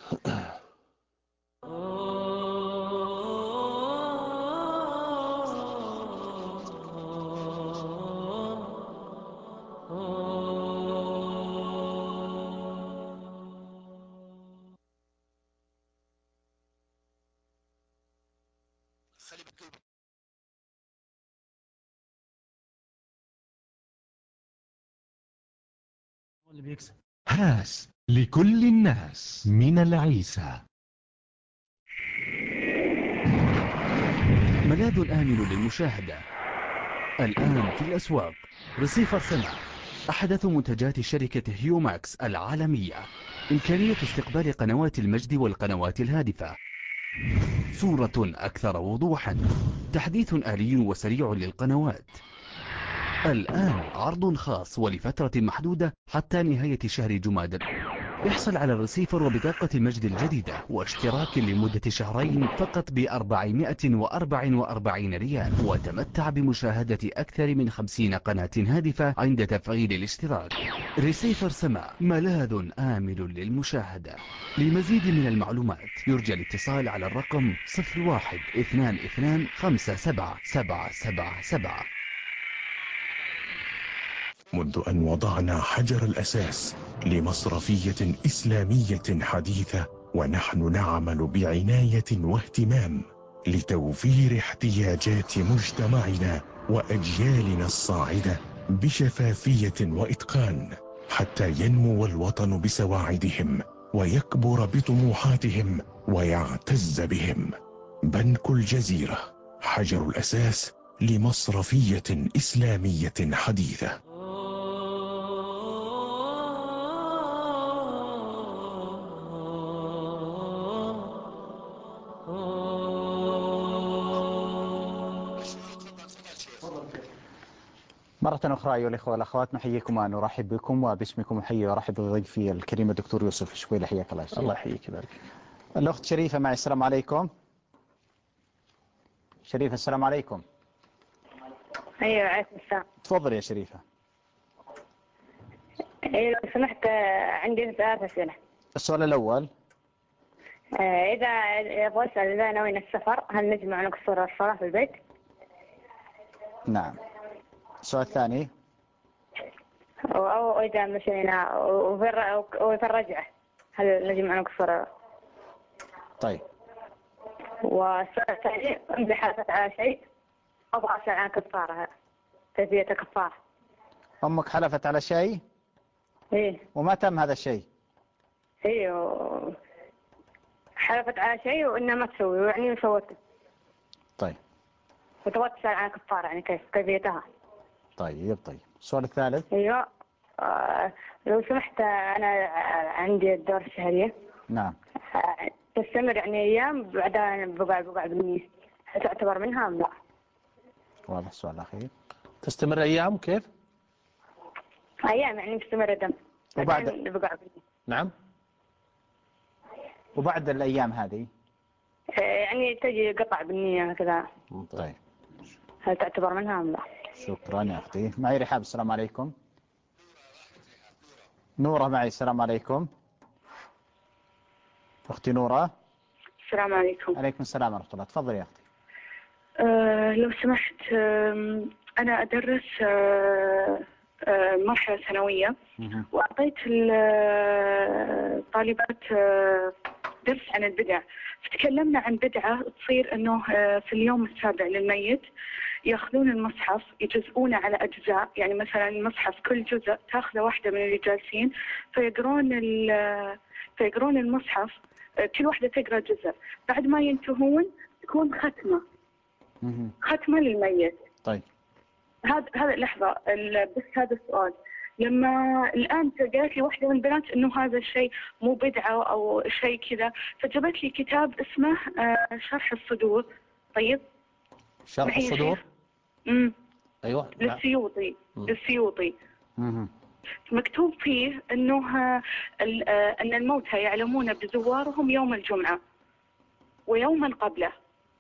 Speaker 10: هاس لكل الناس من العيسى، ملاذ آمن للمشاهدة الآن في الأسواق، رسيفر سمع،
Speaker 11: أحدث منتجات شركة هيوماكس العالمية إمكانية استقبال قنوات المجد والقنوات الهادفة، صورة أكثر وضوحا، تحديث آلي وسريع للقنوات. الآن عرض خاص ولفترة محدودة حتى نهاية شهر جمادى. احصل على الرسيفر وبطاقة المجد الجديدة واشتراك لمدة شهرين فقط بأربعمائة وأربعة وأربعين ريال، وتمتع بمشاهدة أكثر من خمسين قناة هادفة عند تفعيل الاشتراك. رسيفر سماء، ملاذ آمن للمشاهدة. لمزيد من المعلومات يرجى الاتصال على الرقم صفر واحد اثنان اثنان خمسة سبعة سبعة سبعة سبعة.
Speaker 12: منذ أن وضعنا حجر الأساس لمصرفية إسلامية حديثة، ونحن نعمل بعناية واهتمام لتوفير احتياجات مجتمعنا وأجيالنا الصاعدة بشفافية وإتقان، حتى ينمو الوطن بسواعدهم ويكبر بطموحاتهم ويعتز بهم. بنك الجزيرة، حجر الأساس لمصرفية إسلامية حديثة.
Speaker 1: مرة أخرى أيها الأخوة والأخوات، نحييكم ونرحب بكم، وباسمكم أحيي وأرحب بضيفي الكريم الدكتور يوسف الشويلي. حياك الله.
Speaker 2: الله يحييك بارك.
Speaker 1: الأخت شريفة معي. السلام عليكم. شريفة السلام عليكم.
Speaker 13: أيوة عليكم السلام.
Speaker 1: تفضل يا شريفة.
Speaker 13: أيوة لو سمحت عندي ثلاث أسئلة.
Speaker 1: السؤال الأول،
Speaker 13: إذا أبغى أسأل إذا نوينا السفر هل نجمع نقصر الصلاة في البيت؟
Speaker 1: نعم. السؤال الثاني،
Speaker 13: أو إذا مشينا وفي الرجعة هل نجمع نقصر؟
Speaker 1: طيب.
Speaker 13: والسؤال الثاني، أمي حلفت على شيء أبغى أسأل عن كفارها، كيفية كفارة.
Speaker 1: أمك حلفت على شيء؟
Speaker 13: إيه.
Speaker 1: وما تم هذا الشيء؟
Speaker 13: إيه و... حلفت على شيء وإنها ما تسوي يعني وسوته.
Speaker 1: طيب.
Speaker 13: وتبغى تسأل عن كفارة يعني كيف كيفيتها.
Speaker 1: طيب طيب. السؤال الثالث.
Speaker 13: ايوه آه لو سمحت انا عندي الدورة الشهرية.
Speaker 1: نعم.
Speaker 13: آه تستمر يعني ايام بعدها بقع بقع بالنية، هل تعتبر منها ام لا؟
Speaker 1: واضح. السؤال الاخير،
Speaker 2: تستمر ايام كيف؟
Speaker 13: ايام يعني مستمرة دم
Speaker 1: وبعد
Speaker 13: بقع بالنية.
Speaker 2: نعم.
Speaker 1: وبعد الايام هذه
Speaker 13: آه يعني تجي قطع بالنية كذا.
Speaker 1: طيب.
Speaker 13: هل تعتبر منها ام لا؟
Speaker 1: شكرا يا أختي. معي رحاب. السلام عليكم. نورة معي. السلام عليكم. أختي نورة.
Speaker 14: السلام عليكم.
Speaker 1: عليكم السلام ورحمة الله. تفضل يا أختي.
Speaker 14: أه لو سمحت، أه أنا أدرس أه أه مرحلة ثانوية، وأعطيت الطالبات أه درس عن البدع، فتكلمنا عن بدعة تصير أنه في اليوم السابع للميت يأخذون المصحف يجزئونه على أجزاء، يعني مثلا المصحف كل جزء تأخذ واحدة من اللي جالسين فيقرون فيقرون المصحف، كل واحدة تقرأ جزء، بعد ما ينتهون تكون ختمة ختمة للميت.
Speaker 1: طيب.
Speaker 14: هذا هذا لحظة بس هذا السؤال، لما الآن قالت لي واحدة من البنات إنه هذا الشيء مو بدعة أو شيء كذا، فجابت لي كتاب اسمه شرح الصدور. طيب.
Speaker 2: شرح الصدور.
Speaker 14: امم
Speaker 2: أيوة.
Speaker 14: للسيوطي. للسيوطي.
Speaker 1: امم
Speaker 14: مكتوب فيه إنه أن الموتى يعلمون بزوارهم يوم الجمعة ويوما قبله،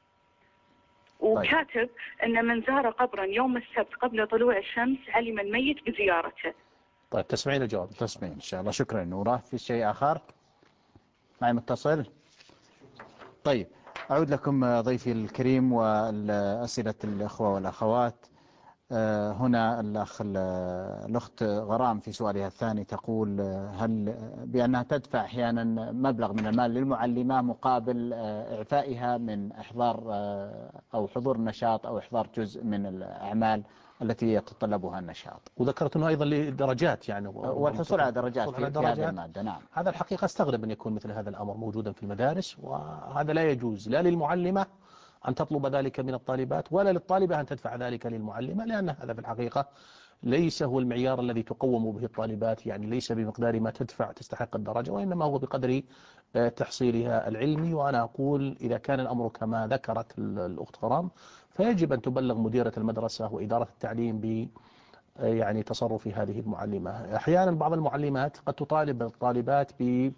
Speaker 14: وكاتب أن من زار قبرا يوم السبت قبل طلوع الشمس علم الميت بزيارته.
Speaker 2: طيب تسمعين الجواب؟
Speaker 1: تسمعين إن شاء الله. شكرا نورة. في شيء آخر معي متصل؟ طيب أعود لكم ضيفي الكريم والأسئلة الأخوة والأخوات. هنا الأخ الأخت غرام في سؤالها الثاني تقول هل بأنها تدفع أحيانا مبلغ من المال للمعلمة مقابل إعفائها من إحضار أو حضور النشاط أو إحضار جزء من الأعمال التي يتطلبها النشاط،
Speaker 2: وذكرت أنه أيضا لدرجات يعني
Speaker 1: والحصول على درجات في, في هذه المادة. نعم.
Speaker 2: هذا الحقيقة استغرب أن يكون مثل هذا الأمر موجودا في المدارس، وهذا لا يجوز لا للمعلمة أن تطلب ذلك من الطالبات ولا للطالبة أن تدفع ذلك للمعلمة، لأن هذا في الحقيقة ليس هو المعيار الذي تقوم به الطالبات، يعني ليس بمقدار ما تدفع تستحق الدرجة، وإنما هو بقدر تحصيلها العلمي. وأنا أقول إذا كان الأمر كما ذكرت الأخت غرام فيجب أن تبلغ مديرة المدرسة وإدارة التعليم ب يعني تصرف هذه المعلمة. أحيانا بعض المعلمات قد تطالب الطالبات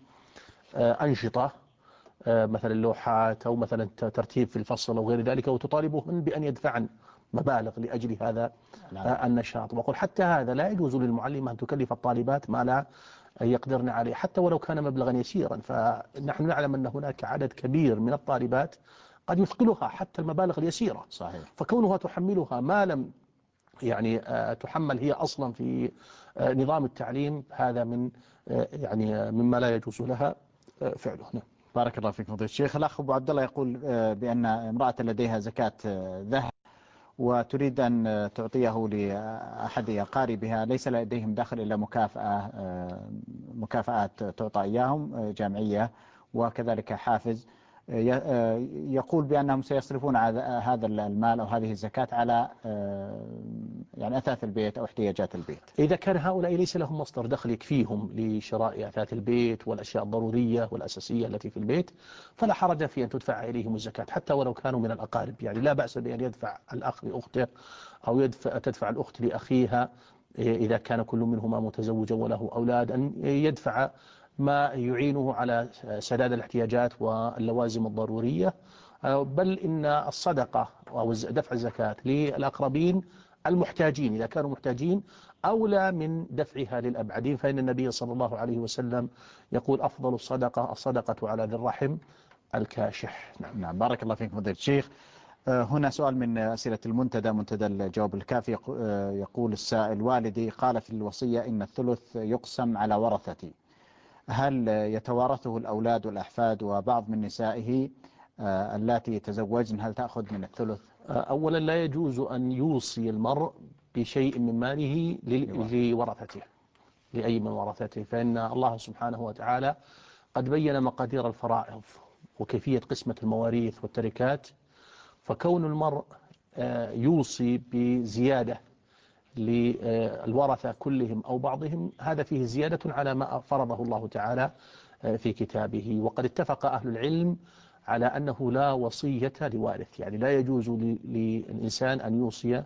Speaker 2: بأنشطة مثلا اللوحات أو مثلا ترتيب في الفصل أو غير ذلك، وتطالبهن بأن يدفعن مبالغ لأجل هذا النشاط. وأقول حتى هذا لا يجوز للمعلمة أن تكلف الطالبات ما لا يقدرن عليه حتى ولو كان مبلغا يسيرا. فنحن نعلم أن هناك عدد كبير من الطالبات قد يثقلها حتى المبالغ اليسيرة.
Speaker 1: صحيح.
Speaker 2: فكونها تحملها ما لم يعني تحمل هي أصلا في نظام التعليم هذا من يعني مما لا يجوز لها فعله.
Speaker 1: بارك الله فيكم فضيلة الشيخ. الأخ أبو عبد الله يقول بأن امرأة لديها زكاة ذهب وتريد أن تعطيه لأحد أقاربها، ليس لديهم دخل إلا مكافأة مكافآت تعطى إياهم جامعية وكذلك حافز، يقول بأنهم سيصرفون هذا المال أو هذه الزكاة على يعني أثاث البيت أو احتياجات البيت.
Speaker 2: إذا كان هؤلاء ليس لهم مصدر دخل يكفيهم لشراء أثاث البيت والأشياء الضرورية والأساسية التي في البيت فلا حرج في أن تدفع إليهم الزكاة حتى ولو كانوا من الأقارب. يعني لا بأس بأن يدفع الأخ لأخته أو يدفع تدفع الأخت لأخيها إذا كان كل منهما متزوجا وله أولاد، أن يدفع ما يعينه على سداد الاحتياجات واللوازم الضرورية. بل إن الصدقة أو دفع الزكاة للأقربين المحتاجين إذا كانوا محتاجين أولى من دفعها للأبعدين، فإن النبي صلى الله عليه وسلم يقول أفضل الصدقة الصدقة على ذي الرحم الكاشح.
Speaker 1: نعم, نعم بارك الله فيكم فضيلة الشيخ. هنا سؤال من أسئلة المنتدى منتدى الجواب الكافي. يقول السائل: والدي قال في الوصية إن الثلث يقسم على ورثتي، هل يتوارثه الأولاد والأحفاد وبعض من نسائه التي تزوجن هل تأخذ من الثلث؟
Speaker 2: أولا لا يجوز أن يوصي المرء بشيء من ماله لورثته لأي من ورثته، فإن الله سبحانه وتعالى قد بين مقادير الفرائض وكيفية قسمة المواريث والتركات، فكون المرء يوصي بزيادة للورثة كلهم أو بعضهم هذا فيه زيادة على ما فرضه الله تعالى في كتابه. وقد اتفق أهل العلم على أنه لا وصية لوارث، يعني لا يجوز للإنسان أن يوصي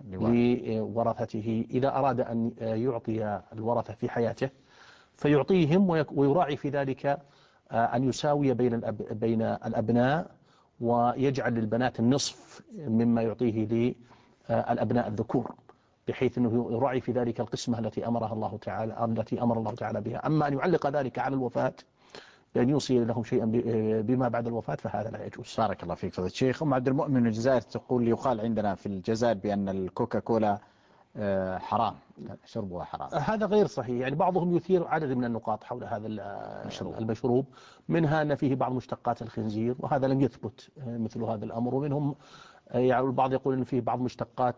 Speaker 2: لورثته إذا أراد أن يعطي الورثة في حياته فيعطيهم ويراعي في ذلك أن يساوي بين بين الأبناء ويجعل للبنات النصف مما يعطيه للأبناء الذكور، بحيث أنه يراعي في ذلك القسمة التي أمرها الله تعالى التي أمر الله تعالى بها. أما أن يعلق ذلك على الوفاة بأن يوصي لهم شيئا بما بعد الوفاة فهذا لا يجوز.
Speaker 1: بارك الله فيك فضيلة الشيخ. أم عبد المؤمن من الجزائر تقول: يقال عندنا في الجزائر بأن الكوكا كولا حرام، شربها حرام.
Speaker 2: هذا غير صحيح، يعني بعضهم يثير عدد من النقاط حول هذا المشروب, المشروب منها أن فيه بعض مشتقات الخنزير وهذا لم يثبت مثل هذا الأمر، ومنهم يعني البعض يقول أن فيه بعض مشتقات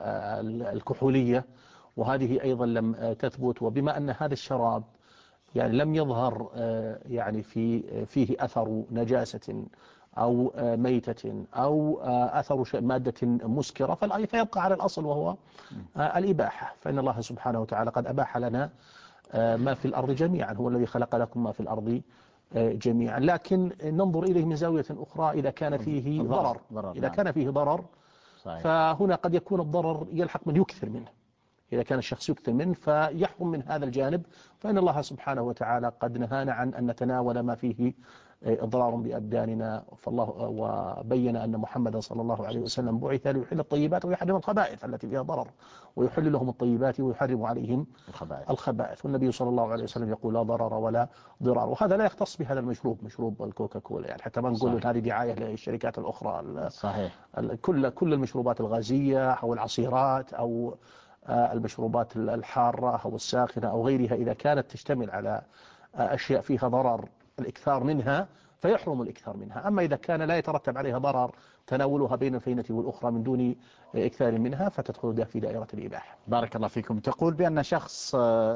Speaker 2: الكحولية وهذه أيضا لم تثبت. وبما أن هذا الشراب يعني لم يظهر يعني في فيه أثر نجاسة أو ميتة أو أثر مادة مسكرة فيبقى على الأصل وهو الإباحة، فإن الله سبحانه وتعالى قد أباح لنا ما في الأرض جميعا، هو الذي خلق لكم ما في الأرض جميعا، لكن ننظر إليه من زاوية أخرى إذا كان فيه ضرر. إذا كان فيه ضرر فهنا قد يكون الضرر يلحق من يكثر منه، إذا كان الشخص يكثر منه فيحرم من هذا الجانب، فإن الله سبحانه وتعالى قد نهانا عن أن نتناول ما فيه إضرار بأبداننا، فالله وبين أن محمدا صلى الله عليه وسلم بعث ليحل الطيبات ويحرم الخبائث التي فيها ضرر، ويحل لهم الطيبات ويحرم عليهم الخبائث, الخبائث. والنبي صلى الله عليه وسلم يقول: لا ضرر ولا ضرار. وهذا لا يختص بهذا المشروب، مشروب الكوكا كولا، يعني حتى ما نقول هذه دعاية للشركات الأخرى.
Speaker 1: صحيح.
Speaker 2: كل كل المشروبات الغازية أو العصيرات أو المشروبات الحارة أو الساخنة أو غيرها إذا كانت تشتمل على أشياء فيها ضرر الإكثار منها فيحرم الإكثار منها. أما إذا كان لا يترتب عليها ضرر تناولها بين الفينة والأخرى من دون إكثار منها فتدخل في دائرة الإباحة.
Speaker 1: بارك الله فيكم. تقول بأن شخص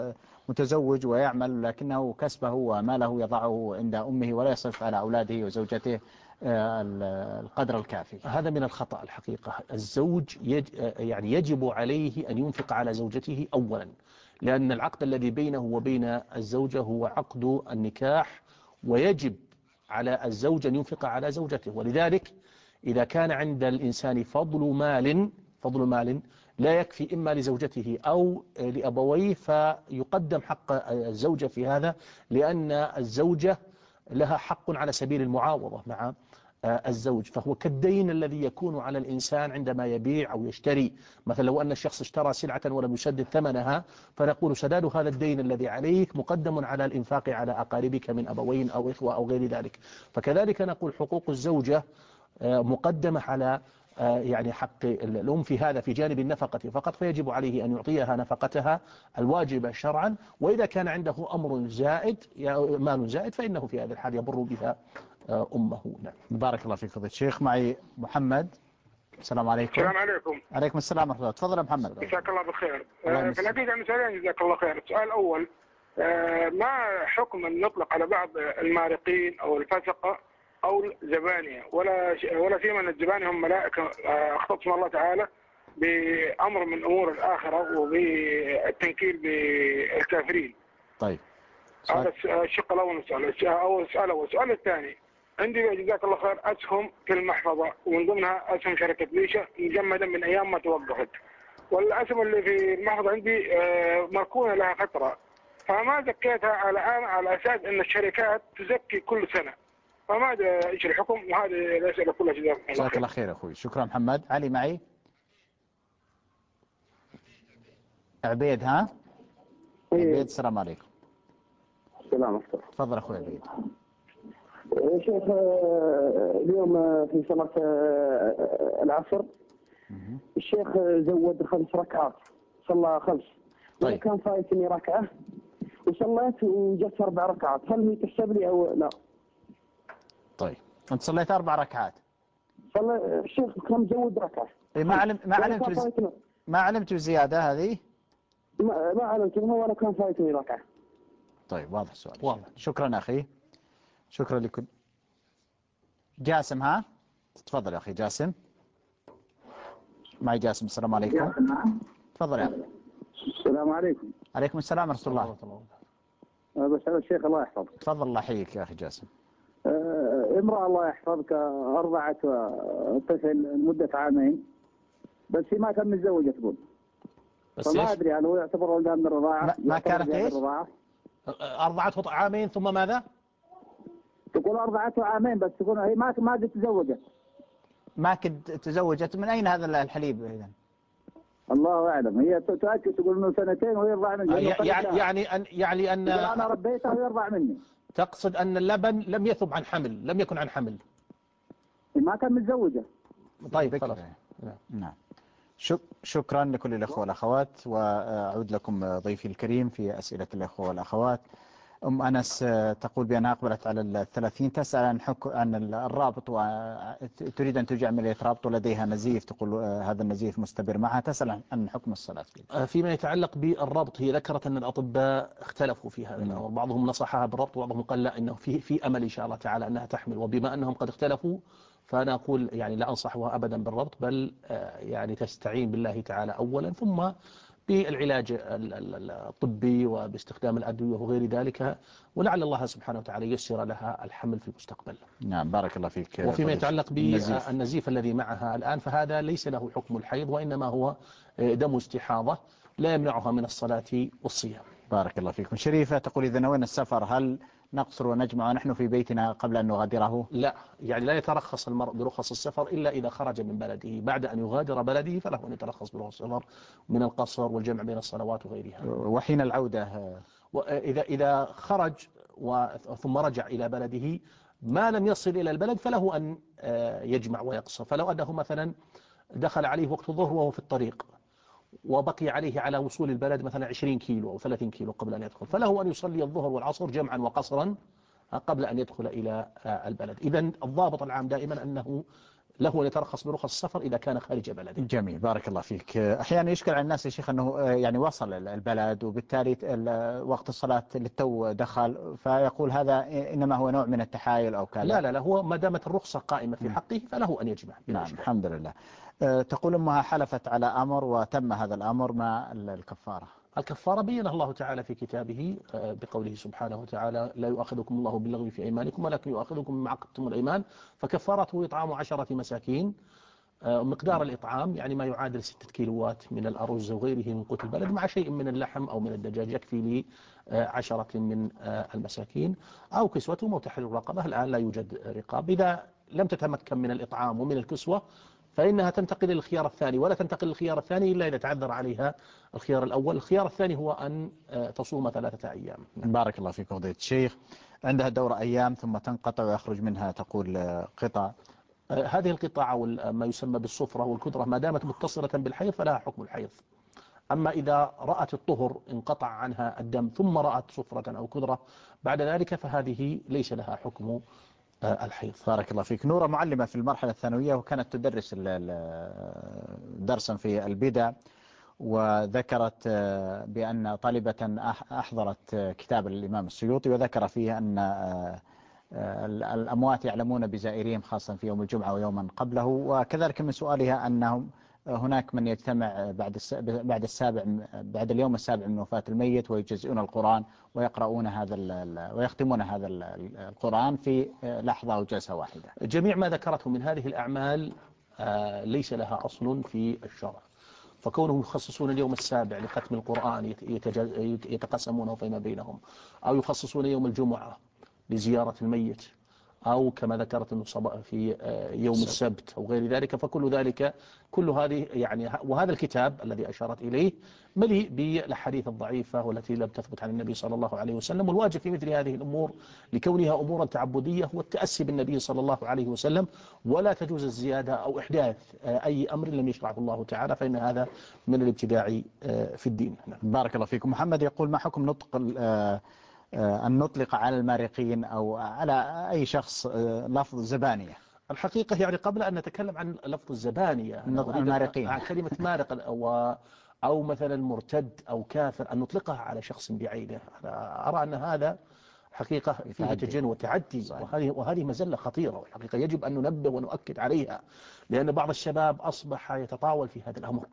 Speaker 1: متزوج ويعمل لكنه كسبه وماله يضعه عند أمه ولا يصرف على أولاده وزوجته القدر الكافي.
Speaker 2: هذا من الخطأ الحقيقة. الزوج يج يعني يجب عليه أن ينفق على زوجته أولا، لأن العقد الذي بينه وبين الزوجة هو عقد النكاح، ويجب على الزوج أن ينفق على زوجته. ولذلك إذا كان عند الإنسان فضل مال فضل مال لا يكفي إما لزوجته أو لأبويه، فيقدم حق الزوجة في هذا، لأن الزوجة لها حق على سبيل المعاوضة مع الزوج، فهو كالدين الذي يكون على الإنسان عندما يبيع أو يشتري. مثلا لو أن الشخص اشترى سلعة ولم يسدد ثمنها، فنقول سداد هذا الدين الذي عليك مقدم على الإنفاق على أقاربك من أبوين أو إخوة أو غير ذلك. فكذلك نقول حقوق الزوجة مقدمة على يعني حق الأم في هذا في جانب النفقة فقط، فيجب عليه أن يعطيها نفقتها الواجبة شرعا. وإذا كان عنده أمر زائد مال زائد فإنه في هذا الحال يبر بها أمه. نعم.
Speaker 1: بارك الله فيك فضيلة الشيخ. معي محمد. السلام عليكم.
Speaker 15: السلام عليكم.
Speaker 1: عليكم السلام ورحمة الله. تفضل يا محمد.
Speaker 15: جزاك الله بالخير. آه في الحقيقة أنا سؤالين جزاك الله خير. السؤال الأول، آه ما حكم أن نطلق على بعض المارقين أو الفسقة أو الزبانية، ولا ولا سيما أن الزبانية هم ملائكة اختصهم الله تعالى بأمر من أمور الآخرة وبالتنكيل بالكافرين.
Speaker 1: طيب.
Speaker 15: هذا الشق الأول من السؤال. أو السؤال الأول. السؤال الثاني، عندي جزاك الله خير أسهم في المحفظة، ومن ضمنها أسهم شركة ليشة مجمدة من أيام ما توقفت، والأسهم اللي في المحفظة عندي مركونة لها فترة، فما زكيتها الآن على أساس أن الشركات تزكي كل سنة، فماذا ايش الحكم؟ وهذه الأسئلة كلها جزاك الله خير.
Speaker 1: جزاك الله خير أخوي. شكرا محمد. علي معي. عبيد. ها عبيد. السلام عليكم.
Speaker 7: السلام عليكم.
Speaker 1: تفضل أخوي عبيد.
Speaker 7: يا شيخ، اليوم في صلاة العصر الشيخ زود خمس ركعات، صلى خمس.
Speaker 1: طيب.
Speaker 7: كان فايتني ركعة وصليت وجت أربع ركعات، هل هي تحسب لي أو لا؟
Speaker 1: طيب أنت صليت أربع ركعات.
Speaker 7: صلى الشيخ كان مزود ركعة.
Speaker 1: ما علم ما علمت بز... ما علمت بزيادة هذه؟
Speaker 7: ما ما علمت هو ولا كان فايتني ركعة.
Speaker 1: طيب واضح السؤال. واضح. شكرا أخي. شكرا لكل. جاسم. ها تفضل يا أخي جاسم. معي جاسم. السلام عليكم. تفضل يا أخي.
Speaker 7: السلام عليكم.
Speaker 1: عليكم السلام ورحمة الله.
Speaker 7: بس هذا الشيخ الله يحفظك.
Speaker 1: تفضل. الله يحييك يا أخي جاسم.
Speaker 7: امرأة الله يحفظك أرضعت طفل لمدة عامين، بس هي ما كان متزوجة تقول، فما أدري هل هو يعتبر ولدها من الرضاعة.
Speaker 1: ما, ما كانت إيش؟
Speaker 2: أرضعته عامين ثم ماذا؟
Speaker 7: تقول أرضعته عامين بس تقول هي ما ما تزوجت.
Speaker 1: ما كنت تزوجت. من أين هذا الحليب إذن؟
Speaker 7: الله أعلم. هي تؤكد تقول إنه سنتين ويرضع مني.
Speaker 2: يعني يعني أن يعني أن
Speaker 7: أنا ربيته ويرضع مني.
Speaker 2: تقصد أن اللبن لم يثب عن حمل، لم يكن عن حمل.
Speaker 7: ما كان متزوجة.
Speaker 2: طيب خلاص.
Speaker 1: نعم. شكرا لكل الأخوة والأخوات، وأعود لكم ضيفي الكريم في أسئلة الأخوة والأخوات. أم أنس تقول بأنها أقبلت على الثلاثين، تسأل عن حكم عن الرابط وتريد أن ترجع عملية رابط ولديها نزيف، تقول هذا النزيف مستمر معها، تسأل عن حكم الصلاة فيه.
Speaker 2: فيما يتعلق بالرابط هي ذكرت أن الأطباء اختلفوا في هذا الأمر، بعضهم نصحها بالربط وبعضهم قال لا إنه في في أمل إن شاء الله تعالى أنها تحمل، وبما أنهم قد اختلفوا فأنا أقول يعني لا أنصحها أبدا بالربط، بل يعني تستعين بالله تعالى أولا ثم بالعلاج الطبي وباستخدام الأدوية وغير ذلك، ولعل الله سبحانه وتعالى ييسر لها الحمل في المستقبل.
Speaker 1: نعم بارك الله فيك.
Speaker 2: وفيما يتعلق بالنزيف النزيف الذي معها الآن فهذا ليس له حكم الحيض، وإنما هو دم استحاضة لا يمنعها من الصلاة والصيام.
Speaker 1: بارك الله فيكم. شريفة تقول إذا نوينا السفر هل نقصر ونجمع ونحن في بيتنا قبل أن نغادره؟
Speaker 2: لا، يعني لا يترخص المرء برخص السفر إلا إذا خرج من بلده، بعد أن يغادر بلده فله أن يترخص برخص السفر من القصر والجمع بين الصلوات وغيرها.
Speaker 1: وحين العودة
Speaker 2: إذا إذا خرج ثم رجع إلى بلده ما لم يصل إلى البلد فله أن يجمع ويقصر. فلو أنه مثلا دخل عليه وقت الظهر وهو في الطريق وبقي عليه على وصول البلد مثلا عشرين كيلو أو ثلاثين كيلو قبل أن يدخل، فله أن يصلي الظهر والعصر جمعا وقصرا قبل أن يدخل إلى البلد. إذن الضابط العام دائما أنه له أن يترخص برخص السفر إذا كان خارج بلده.
Speaker 1: جميل، بارك الله فيك. أحيانا يشكل على الناس يا شيخ أنه يعني وصل البلد وبالتالي وقت الصلاة للتو دخل، فيقول هذا إنما هو نوع من التحايل أو كذا.
Speaker 2: لا لا لا، هو ما دامت الرخصة قائمة في حقه فله أن يجمع.
Speaker 1: نعم الحمد لله. تقول أمها حلفت على أمر وتم هذا الأمر، ما الكفارة؟
Speaker 2: الكفارة بينها الله تعالى في كتابه بقوله سبحانه وتعالى: لا يؤاخذكم الله باللغو في أيمانكم ولكن يؤاخذكم بما عقدتم الأيمان، فكفارته إطعام عشرة مساكين. مقدار الإطعام يعني ما يعادل ستة كيلوات من الأرز وغيره من قوت البلد مع شيء من اللحم أو من الدجاج، يكفي لعشرة من المساكين، أو كسوتهم أو تحرير رقبة. الآن لا يوجد رقاب. إذا لم تتمكن من الإطعام ومن الكسوة فإنها تنتقل للخيار الثاني، ولا تنتقل للخيار الثاني إلا إذا تعذر عليها الخيار الأول. الخيار الثاني هو أن تصوم ثلاثة أيام.
Speaker 1: بارك الله فيك فضيلة الشيخ. عندها دورة أيام ثم تنقطع ويخرج منها تقول قطع.
Speaker 2: هذه القطع أو ما يسمى بالصفرة والكدرة ما دامت متصلة بالحيض فلها حكم الحيض. أما إذا رأت الطهر انقطع عنها الدم ثم رأت صفرة أو كدرة بعد ذلك فهذه ليس لها حكم الحيض.
Speaker 1: بارك الله فيك. نورة معلمة في المرحلة الثانوية وكانت تدرس درسا في البدع، وذكرت بأن طالبة أحضرت كتاب الإمام السيوطي وذكر فيه أن الأموات يعلمون بزائريهم خاصة في يوم الجمعة ويوما قبله، وكذلك من سؤالها أنهم هناك من يجتمع بعد بعد السابع بعد اليوم السابع من وفاة الميت ويجزئون القرآن ويقرؤون هذا ويختمون هذا القرآن في لحظة أو جلسة واحدة.
Speaker 2: جميع ما ذكرته من هذه الأعمال ليس لها أصل في الشرع، فكونهم يخصصون اليوم السابع لختم القرآن يتقسمونه فيما بينهم، أو يخصصون يوم الجمعة لزيارة الميت، أو كما ذكرت أنه في يوم السبت أو غير ذلك، فكل ذلك كل هذه يعني. وهذا الكتاب الذي أشارت إليه مليء بالأحاديث الضعيفة والتي لم تثبت عن النبي صلى الله عليه وسلم. والواجب في مثل هذه الأمور لكونها أمورا تعبدية هو التأسي بالنبي صلى الله عليه وسلم، ولا تجوز الزيادة أو إحداث أي أمر لم يشرعه الله تعالى، فإن هذا من الابتداع في الدين.
Speaker 1: بارك الله فيكم. محمد يقول: ما حكم نطق أن نطلق على المارقين أو على أي شخص لفظ زبانية؟
Speaker 2: الحقيقة يعني قبل أن نتكلم عن لفظ الزبانية
Speaker 1: المارقين
Speaker 2: عن كلمة مارق أو أو مثلا مرتد أو كافر أن نطلقها على شخص بعينه، أنا أرى أن هذا حقيقة فيه تجن وتعدي، وهذه وهذه مزلة خطيرة، والحقيقة يجب أن ننبه ونؤكد عليها، لأن بعض الشباب أصبح يتطاول في هذا الأمر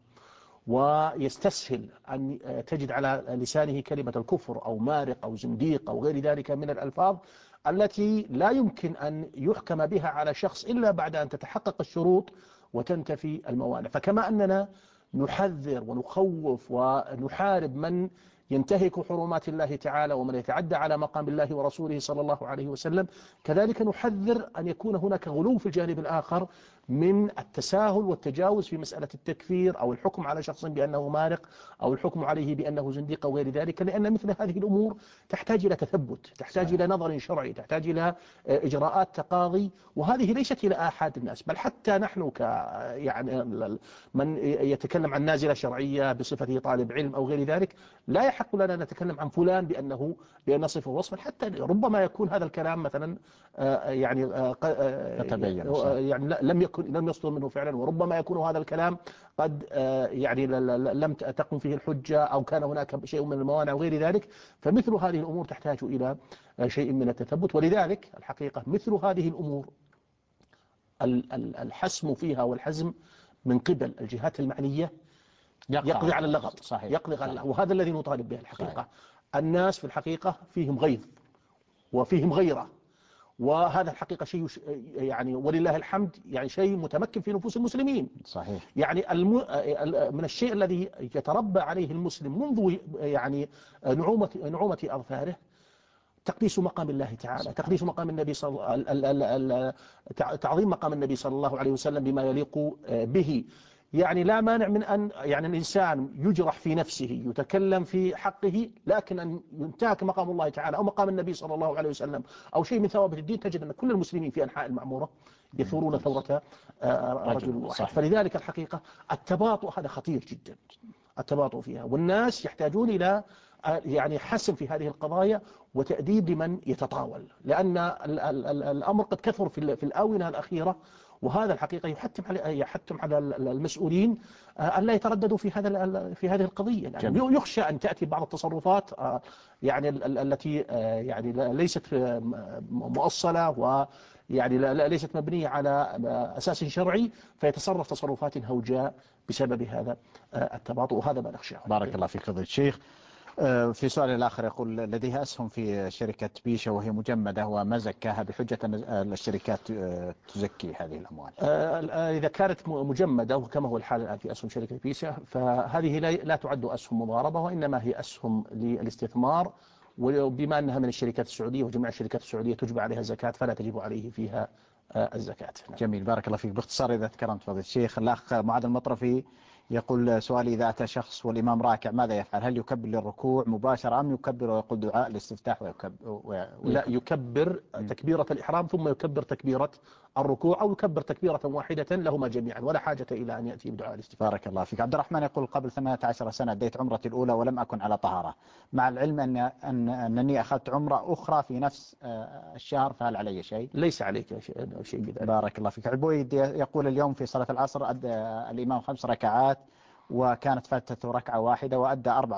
Speaker 2: ويستسهل أن تجد على لسانه كلمة الكفر أو مارق أو زنديق أو غير ذلك من الألفاظ التي لا يمكن أن يحكم بها على شخص إلا بعد أن تتحقق الشروط وتنتفي الموانع. فكما أننا نحذر ونخوف ونحارب من ينتهك حرمات الله تعالى ومن يتعدى على مقام الله ورسوله صلى الله عليه وسلم، كذلك نحذر أن يكون هناك غلو في الجانب الآخر من التساهل والتجاوز في مسألة التكفير أو الحكم على شخص بأنه مارق أو الحكم عليه بأنه زنديق أو غير ذلك، لأن مثل هذه الأمور تحتاج إلى تثبت، تحتاج صحيح. إلى نظر شرعي، تحتاج إلى إجراءات تقاضي، وهذه ليست إلى آحاد الناس، بل حتى نحن ك يعني من يتكلم عن نازلة شرعية بصفته طالب علم أو غير ذلك لا يحق لنا أن نتكلم عن فلان بأنه بأن صفه وصفا، حتى ربما يكون هذا الكلام مثلا يعني يعني لم يكن لم يصدر منه فعلا، وربما يكون هذا الكلام قد يعني لم تقم فيه الحجة أو كان هناك شيء من الموانع وغير ذلك، فمثل هذه الأمور تحتاج إلى شيء من التثبت. ولذلك الحقيقة مثل هذه الأمور الحسم فيها والحزم من قبل الجهات المعنية يقضي على اللغط، صحيح. يقضي على، وهذا الذي نطالب به الحقيقة. صحيح. الناس في الحقيقة فيهم غيظ وفيهم غيرة، وهذا الحقيقة شيء يعني ولله الحمد يعني شيء متمكن في نفوس المسلمين.
Speaker 1: صحيح.
Speaker 2: يعني الم... من الشيء الذي يتربى عليه المسلم منذ يعني نعومة نعومة أظفاره تقديس مقام الله تعالى، تقديس مقام النبي صلى ال... ال... ال... تعظيم مقام النبي صلى الله عليه وسلم بما يليق به. يعني لا مانع من أن يعني الإنسان يجرح في نفسه يتكلم في حقه، لكن أن ينتهك مقام الله تعالى أو مقام النبي صلى الله عليه وسلم أو شيء من ثوابت الدين، تجد أن كل المسلمين في أنحاء المعمورة يثورون ثورة رجل واحد. فلذلك الحقيقة التباطؤ هذا خطير جدا، التباطؤ فيها، والناس يحتاجون إلى يعني حسم في هذه القضايا وتأديب لمن يتطاول، لأن ال ال ال الأمر قد كثر في, في الآونة الأخيرة، وهذا الحقيقة يحتم على يحتم على المسؤولين أن لا يترددوا في هذا في هذه القضية. يعني يخشى أن تأتي بعض التصرفات يعني التي يعني ليست مؤصلة ويعني ليست مبنية على أساس شرعي، فيتصرف تصرفات هوجاء بسبب هذا التباطؤ، وهذا ما نخشاه.
Speaker 1: بارك الله فيك فضيلة الشيخ. في سؤال الآخر يقول لديها أسهم في شركة بيشا وهي مجمدة وما زكاها بحجة أن الشركات تزكي هذه الأموال.
Speaker 2: إذا كانت مجمدة وكما هو الحال الآن في أسهم شركة بيشا، فهذه لا تعد أسهم مضاربة، وإنما هي أسهم للاستثمار، وبما أنها من الشركات السعودية وجميع الشركات السعودية تجب عليها زكاة، فلا تجب عليه فيها الزكاة.
Speaker 1: جميل، بارك الله فيك. باختصار إذا تكرمت فضيلة الشيخ، الأخ معاذ المطرفي يقول سؤالي: إذا أتى شخص والإمام راكع ماذا يفعل؟ هل يكبر للركوع مباشرة أم يكبر ويقول دعاء الاستفتاح ويكبر؟
Speaker 2: ويكبر؟ لا، يكبر تكبيرة الإحرام ثم يكبر تكبيرة الركوع، أو يكبر تكبيرة واحدة لهما جميعا، ولا حاجة إلى أن يأتي بدعاء الاستفتاح.
Speaker 1: بارك الله فيك. عبد الرحمن يقول: قبل ثمانية عشر سنة أديت عمرتي الأولى ولم أكن على طهارة، مع العلم أن أن أنني أخذت عمرة أخرى في نفس الشهر، فهل علي شيء؟
Speaker 2: ليس عليك شيء بذلك.
Speaker 1: بارك الله فيك. عبويد يقول: اليوم في صلاة العصر أدى الإمام خمس ركعات وكانت فاتته ركعة واحدة وأدى أربع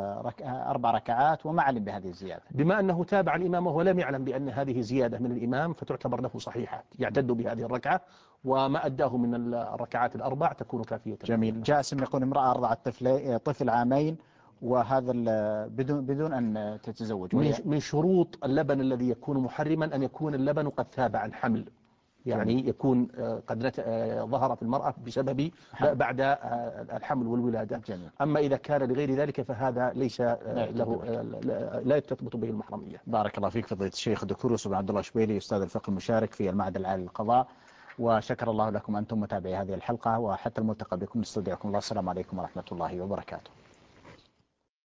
Speaker 1: أربع ركعات وما علم بهذه الزيادة.
Speaker 2: بما أنه تابع الإمام ولم يعلم بأن هذه زيادة من الإمام فتعتبر له صحيحة، يعتد بهذه الركعة، وما أداه من الركعات الأربع تكون كافية.
Speaker 1: جميل. جاسم يقول: امرأة أرضعت طفل طفل عامين وهذا بدون بدون أن تتزوج.
Speaker 2: من شروط اللبن الذي يكون محرما أن يكون اللبن قد ثاب عن حمل، يعني جميل. يكون قد ظهر في المرأة بسبب حمل. بعد الحمل والولادة.
Speaker 1: جميل.
Speaker 2: أما إذا كان لغير ذلك فهذا ليس له لا تثبت به المحرمية.
Speaker 1: بارك الله فيك فضيلة الشيخ الدكتور يوسف بن عبد الله الشبيلي، أستاذ الفقه المشارك في المعهد العالي للقضاء، وشكر الله لكم أنتم متابعي هذه الحلقة، وحتى الملتقى بكم نستودعكم الله. السلام عليكم ورحمة الله وبركاته.